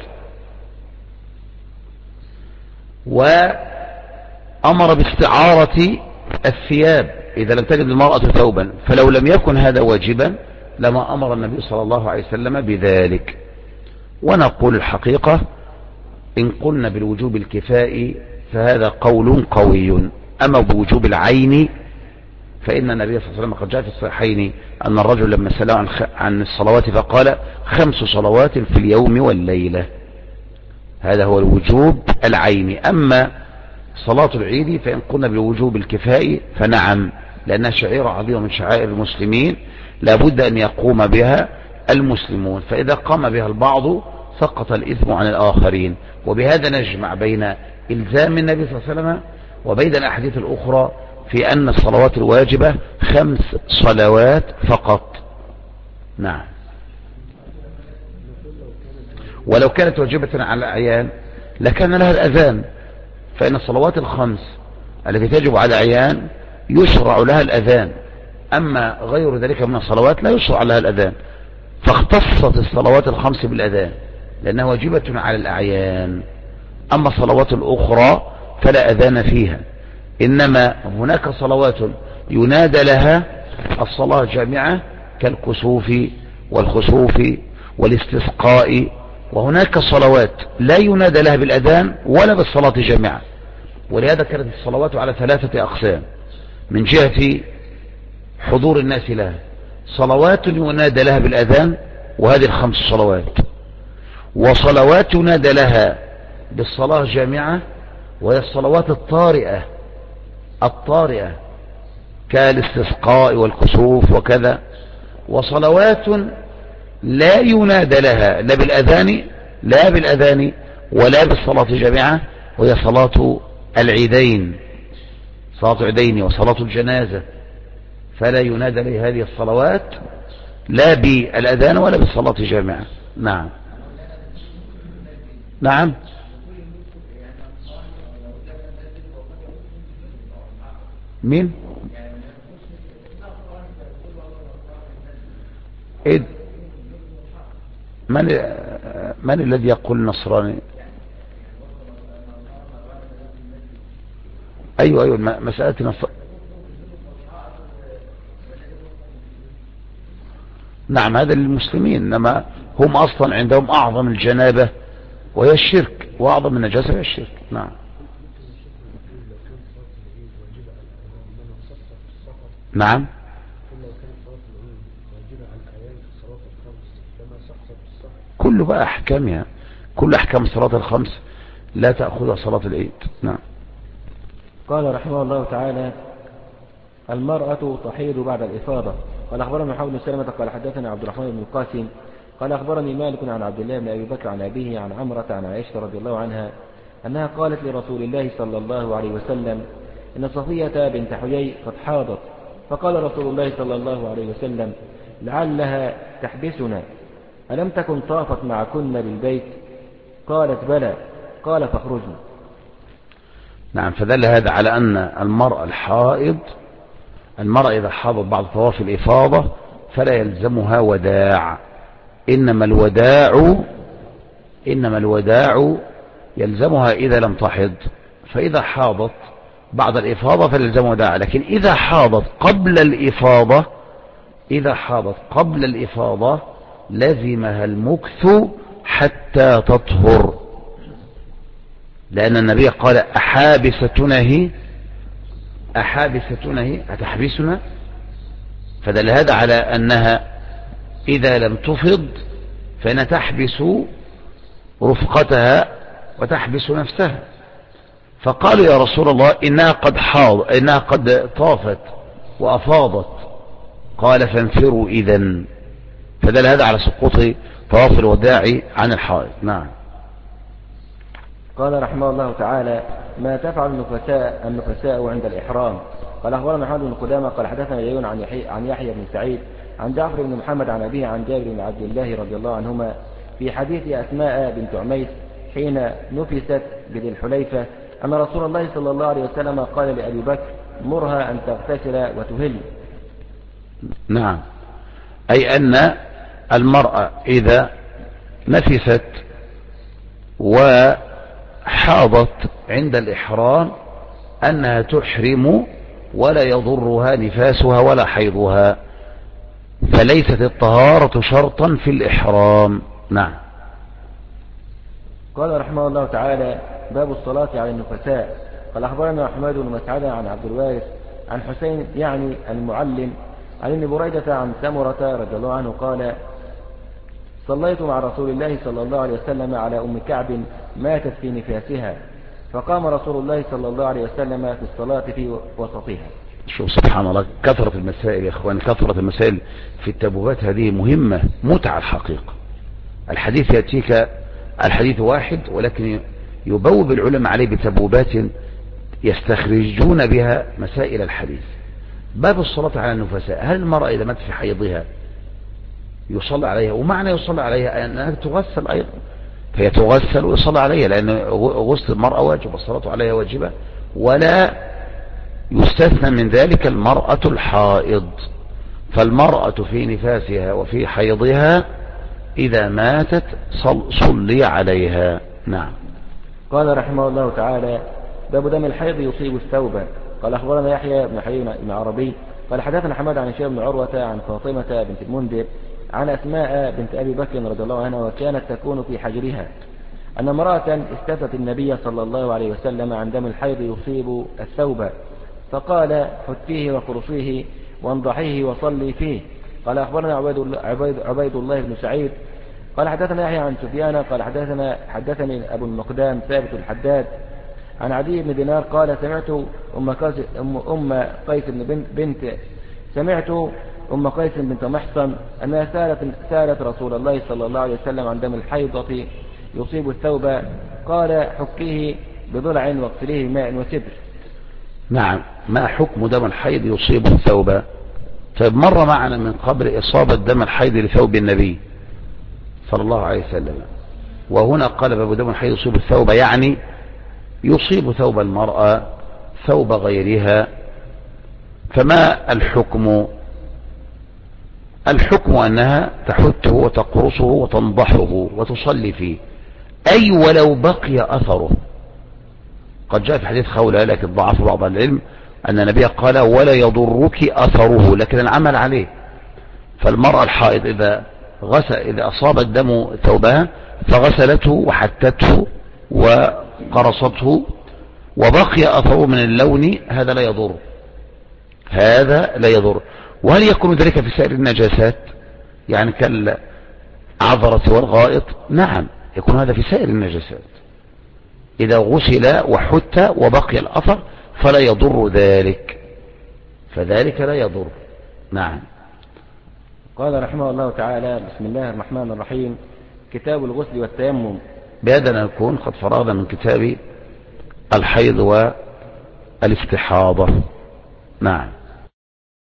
وأمر باستعارة الثياب إذا لم تجد المرأة ثوبا، فلو لم يكن هذا واجبا لما أمر النبي صلى الله عليه وسلم بذلك. ونقول الحقيقة إن قلنا بالوجوب الكفائي فهذا قول قوي، أما بوجوب العين فإن النبي صلى الله عليه وسلم قد جاء في الصحيحين أن الرجل لما سأل عن الصلوات فقال 5 صلوات في اليوم والليلة. هذا هو الوجوب العيني. أما صلاة العيد فإن قلنا بالوجوب الكفائي فنعم، لأنها شعيرة عظيمة من شعائر المسلمين لابد أن يقوم بها المسلمون، فإذا قام بها البعض سقط الإثم عن الآخرين. وبهذا نجمع بين إلزام النبي صلى الله عليه وسلم وبين الأحاديث الأخرى في أن الصلوات الواجبة 5 صلوات فقط. نعم. ولو كانت واجبة على الأعيان لكان لها الأذان، فإن الصلوات ال5 التي تجب على الأعيان يشرع لها الأذان، أما غير ذلك من الصلوات لا يشرع لها الأذان، فاختصت الصلوات ال5 بالأذان لأنها واجبة على الأعيان. أما الصلوات الأخرى فلا أذان فيها، إنما هناك صلوات ينادى لها الصلاة جامعة كالكسوف والخسوف والاستسقاء، وهناك صلوات لا ينادى لها بالأذان ولا بالصلاة جامعة. ولهذا كانت الصلوات على 3 أقسام من جهة حضور الناس لها: صلوات ينادى لها بالأذان وهذه 5 صلوات، وصلوات ينادى لها بالصلاة جامعة وهي الصلوات الطارئة كالاستسقاء والكسوف وكذا، وصلوات لا ينادى لها لا بالأذان ولا بالصلاة جامعة، وهي صلاة العيدين، صلاة العيدين وصلاة الجنازة، فلا ينادى لهذه الصلوات لا بالأذان ولا بالصلاة جامعة. نعم. نعم. مين؟ إيه؟ من الذي يقول نصراني؟ أيوة مسألة نصر. نعم هذا للمسلمين، إنما هم أصلا عندهم أعظم الجنابة وهي الشرك، وأعظم النجاسة هي الشرك. نعم. نعم. كل بقى أحكامها، كل أحكام الصلاة ال5 لا تأخذها صلاة العيد. نعم. قال رحمه الله تعالى: المرأة تحيض بعد الإفاضة. قال أخبرنا محمد بن سلمة قال حدثنا عبد الرحمن بن القاسم قال أخبرني مالك عن عبد الله بن أبي بكر عن أبيه عن عمرة عن عائشة رضي الله عنها أنها قالت لرسول الله صلى الله عليه وسلم: إن صفية بنت حيي قد حاضت. فقال رسول الله صلى الله عليه وسلم: لعلها تحبسنا، ألم تكن طافت معكن بالبيت؟ قالت: بلى. قال: فاخرجنا. نعم. فدل هذا على أن المرأة إذا حاضت بعد طواف الإفاضة فلا يلزمها وداع، إنما الوداع يلزمها إذا لم تحض. فإذا حاضت بعد الإفاضة فليلزمها وداع، لكن إذا حاضت قبل الإفاضة لزمها المكث حتى تطهر، لأن النبي قال أحابستنا أتحبسنا، فدل هذا على أنها إذا لم تفض فإنها تحبس رفقتها وتحبس نفسها. فقالوا يا رسول الله إنها قد طافت وأفاضت، قال فانفروا إذن. فدل هذا على سقوط طواف الوداع عن الحائض. نعم. قال رحمه الله تعالى: ما تفعل النفساء عند الإحرام؟ قال أخبرنا محمد بن قدامة قال حدثنا جرير عن يحيى بن سعيد عن جعفر بن محمد عن أبيه عن جابر بن عبد الله رضي الله عنهما في حديث أسماء بنت عميس حين نفست بذي الحليفة أن رسول الله صلى الله عليه وسلم قال لأبي بكر: مرها أن تغتسل وتهل. نعم، أي أن المرأة إذا نفست وحاضت عند الإحرام أنها تحرم ولا يضرها نفاسها ولا حيضها، فليست الطهارة شرطا في الإحرام. نعم. قال رحمه الله تعالى: باب الصلاة على النفساء. قال أخبرنا حماد بن مسعد عن عبد الوارث عن حسين يعني المعلم عن ابن بريدة عن سمرة رضي الله عنه قال: صليت مع رسول الله صلى الله عليه وسلم على أم كعب ماتت في نفاسها، فقام رسول الله صلى الله عليه وسلم في الصلاة في وسطها. شوف سبحان الله، كثرة المسائل يا اخوان، كثرة المسائل في التبوات هذه مهمة متعة الحقيقة. الحديث يأتيك الحديث واحد ولكن يبوب العلماء عليه بتبوبات يستخرجون بها مسائل الحديث. باب الصلاة على النفساء، هل المرأة إذا مات في حيضها يصلى عليها؟ ومعنى يصلى عليها أنها تغسل أيضا، فهي تغسل ويصلى عليها، لأن غسل المرأة واجب والصلاة عليها واجبة، ولا يستثنى من ذلك المرأة الحائض. فالمرأة في نفاسها وفي حيضها إذا ماتت صلي عليها. نعم. قال رحمه الله تعالى: باب دم الحيض يصيب الثوب. قال أخبرنا يحيى بن حي بن عربي قال حدثنا حماد عن هشام بن عروة عن فاطمة بنت المنذر عن أسماء بنت أبي بكر رضي الله عنها وكانت تكون في حجرها أن امرأة استفتت النبي صلى الله عليه وسلم عن دم الحيض يصيب الثوب، فقال: حثيه وقرصيه وانضحيه وصلي فيه. قال أخبرنا عبيد الله بن سعيد قال حدثنا يحيى عن سفيان قال حدثني أبو المقدام ثابت الحداد عن عدي بن دينار قال: سمعت أم قيس بنت محصن أنها سألت رسول الله صلى الله عليه وسلم عن دم الحيضة يصيب الثوب، قال: حكيه بضلع واغسليه بماء وسدر. نعم. ما حكم دم الحيض يصيب الثوب؟ طيب، مر معنا من قبل إصابة دم الحيض لثوب النبي صلى الله عليه وسلم، وهنا قال باب دم الحيض يصيب الثوب، يعني يصيب ثوب المرأة ثوب غيرها. فما الحكم؟ الحكم أنها تحته وتقرصه وتنضحه وتصلي فيه، أي ولو بقي أثره. قد جاء في حديث خولة لكن ضعف بعض العلم أن النبي قال: ولا يضرك أثره، لكن العمل عليه. فالمرأة الحائض إذا أصاب الدم ثوبها فغسلته وحتته وقرصته وبقي أثره من اللون، هذا لا يضر. وهل يكون ذلك في سائر النجاسات يعني كالعذرة والغائط؟ نعم، يكون هذا في سائر النجاسات. إذا غسل وحت وبقي الأثر فلا يضر ذلك، فذلك لا يضر. نعم. قال رحمه الله تعالى: بسم الله الرحمن الرحيم. كتاب الغسل والتيمم. بهذا نكون قد فرغنا من كتاب الحيض والاستحاضة. نعم.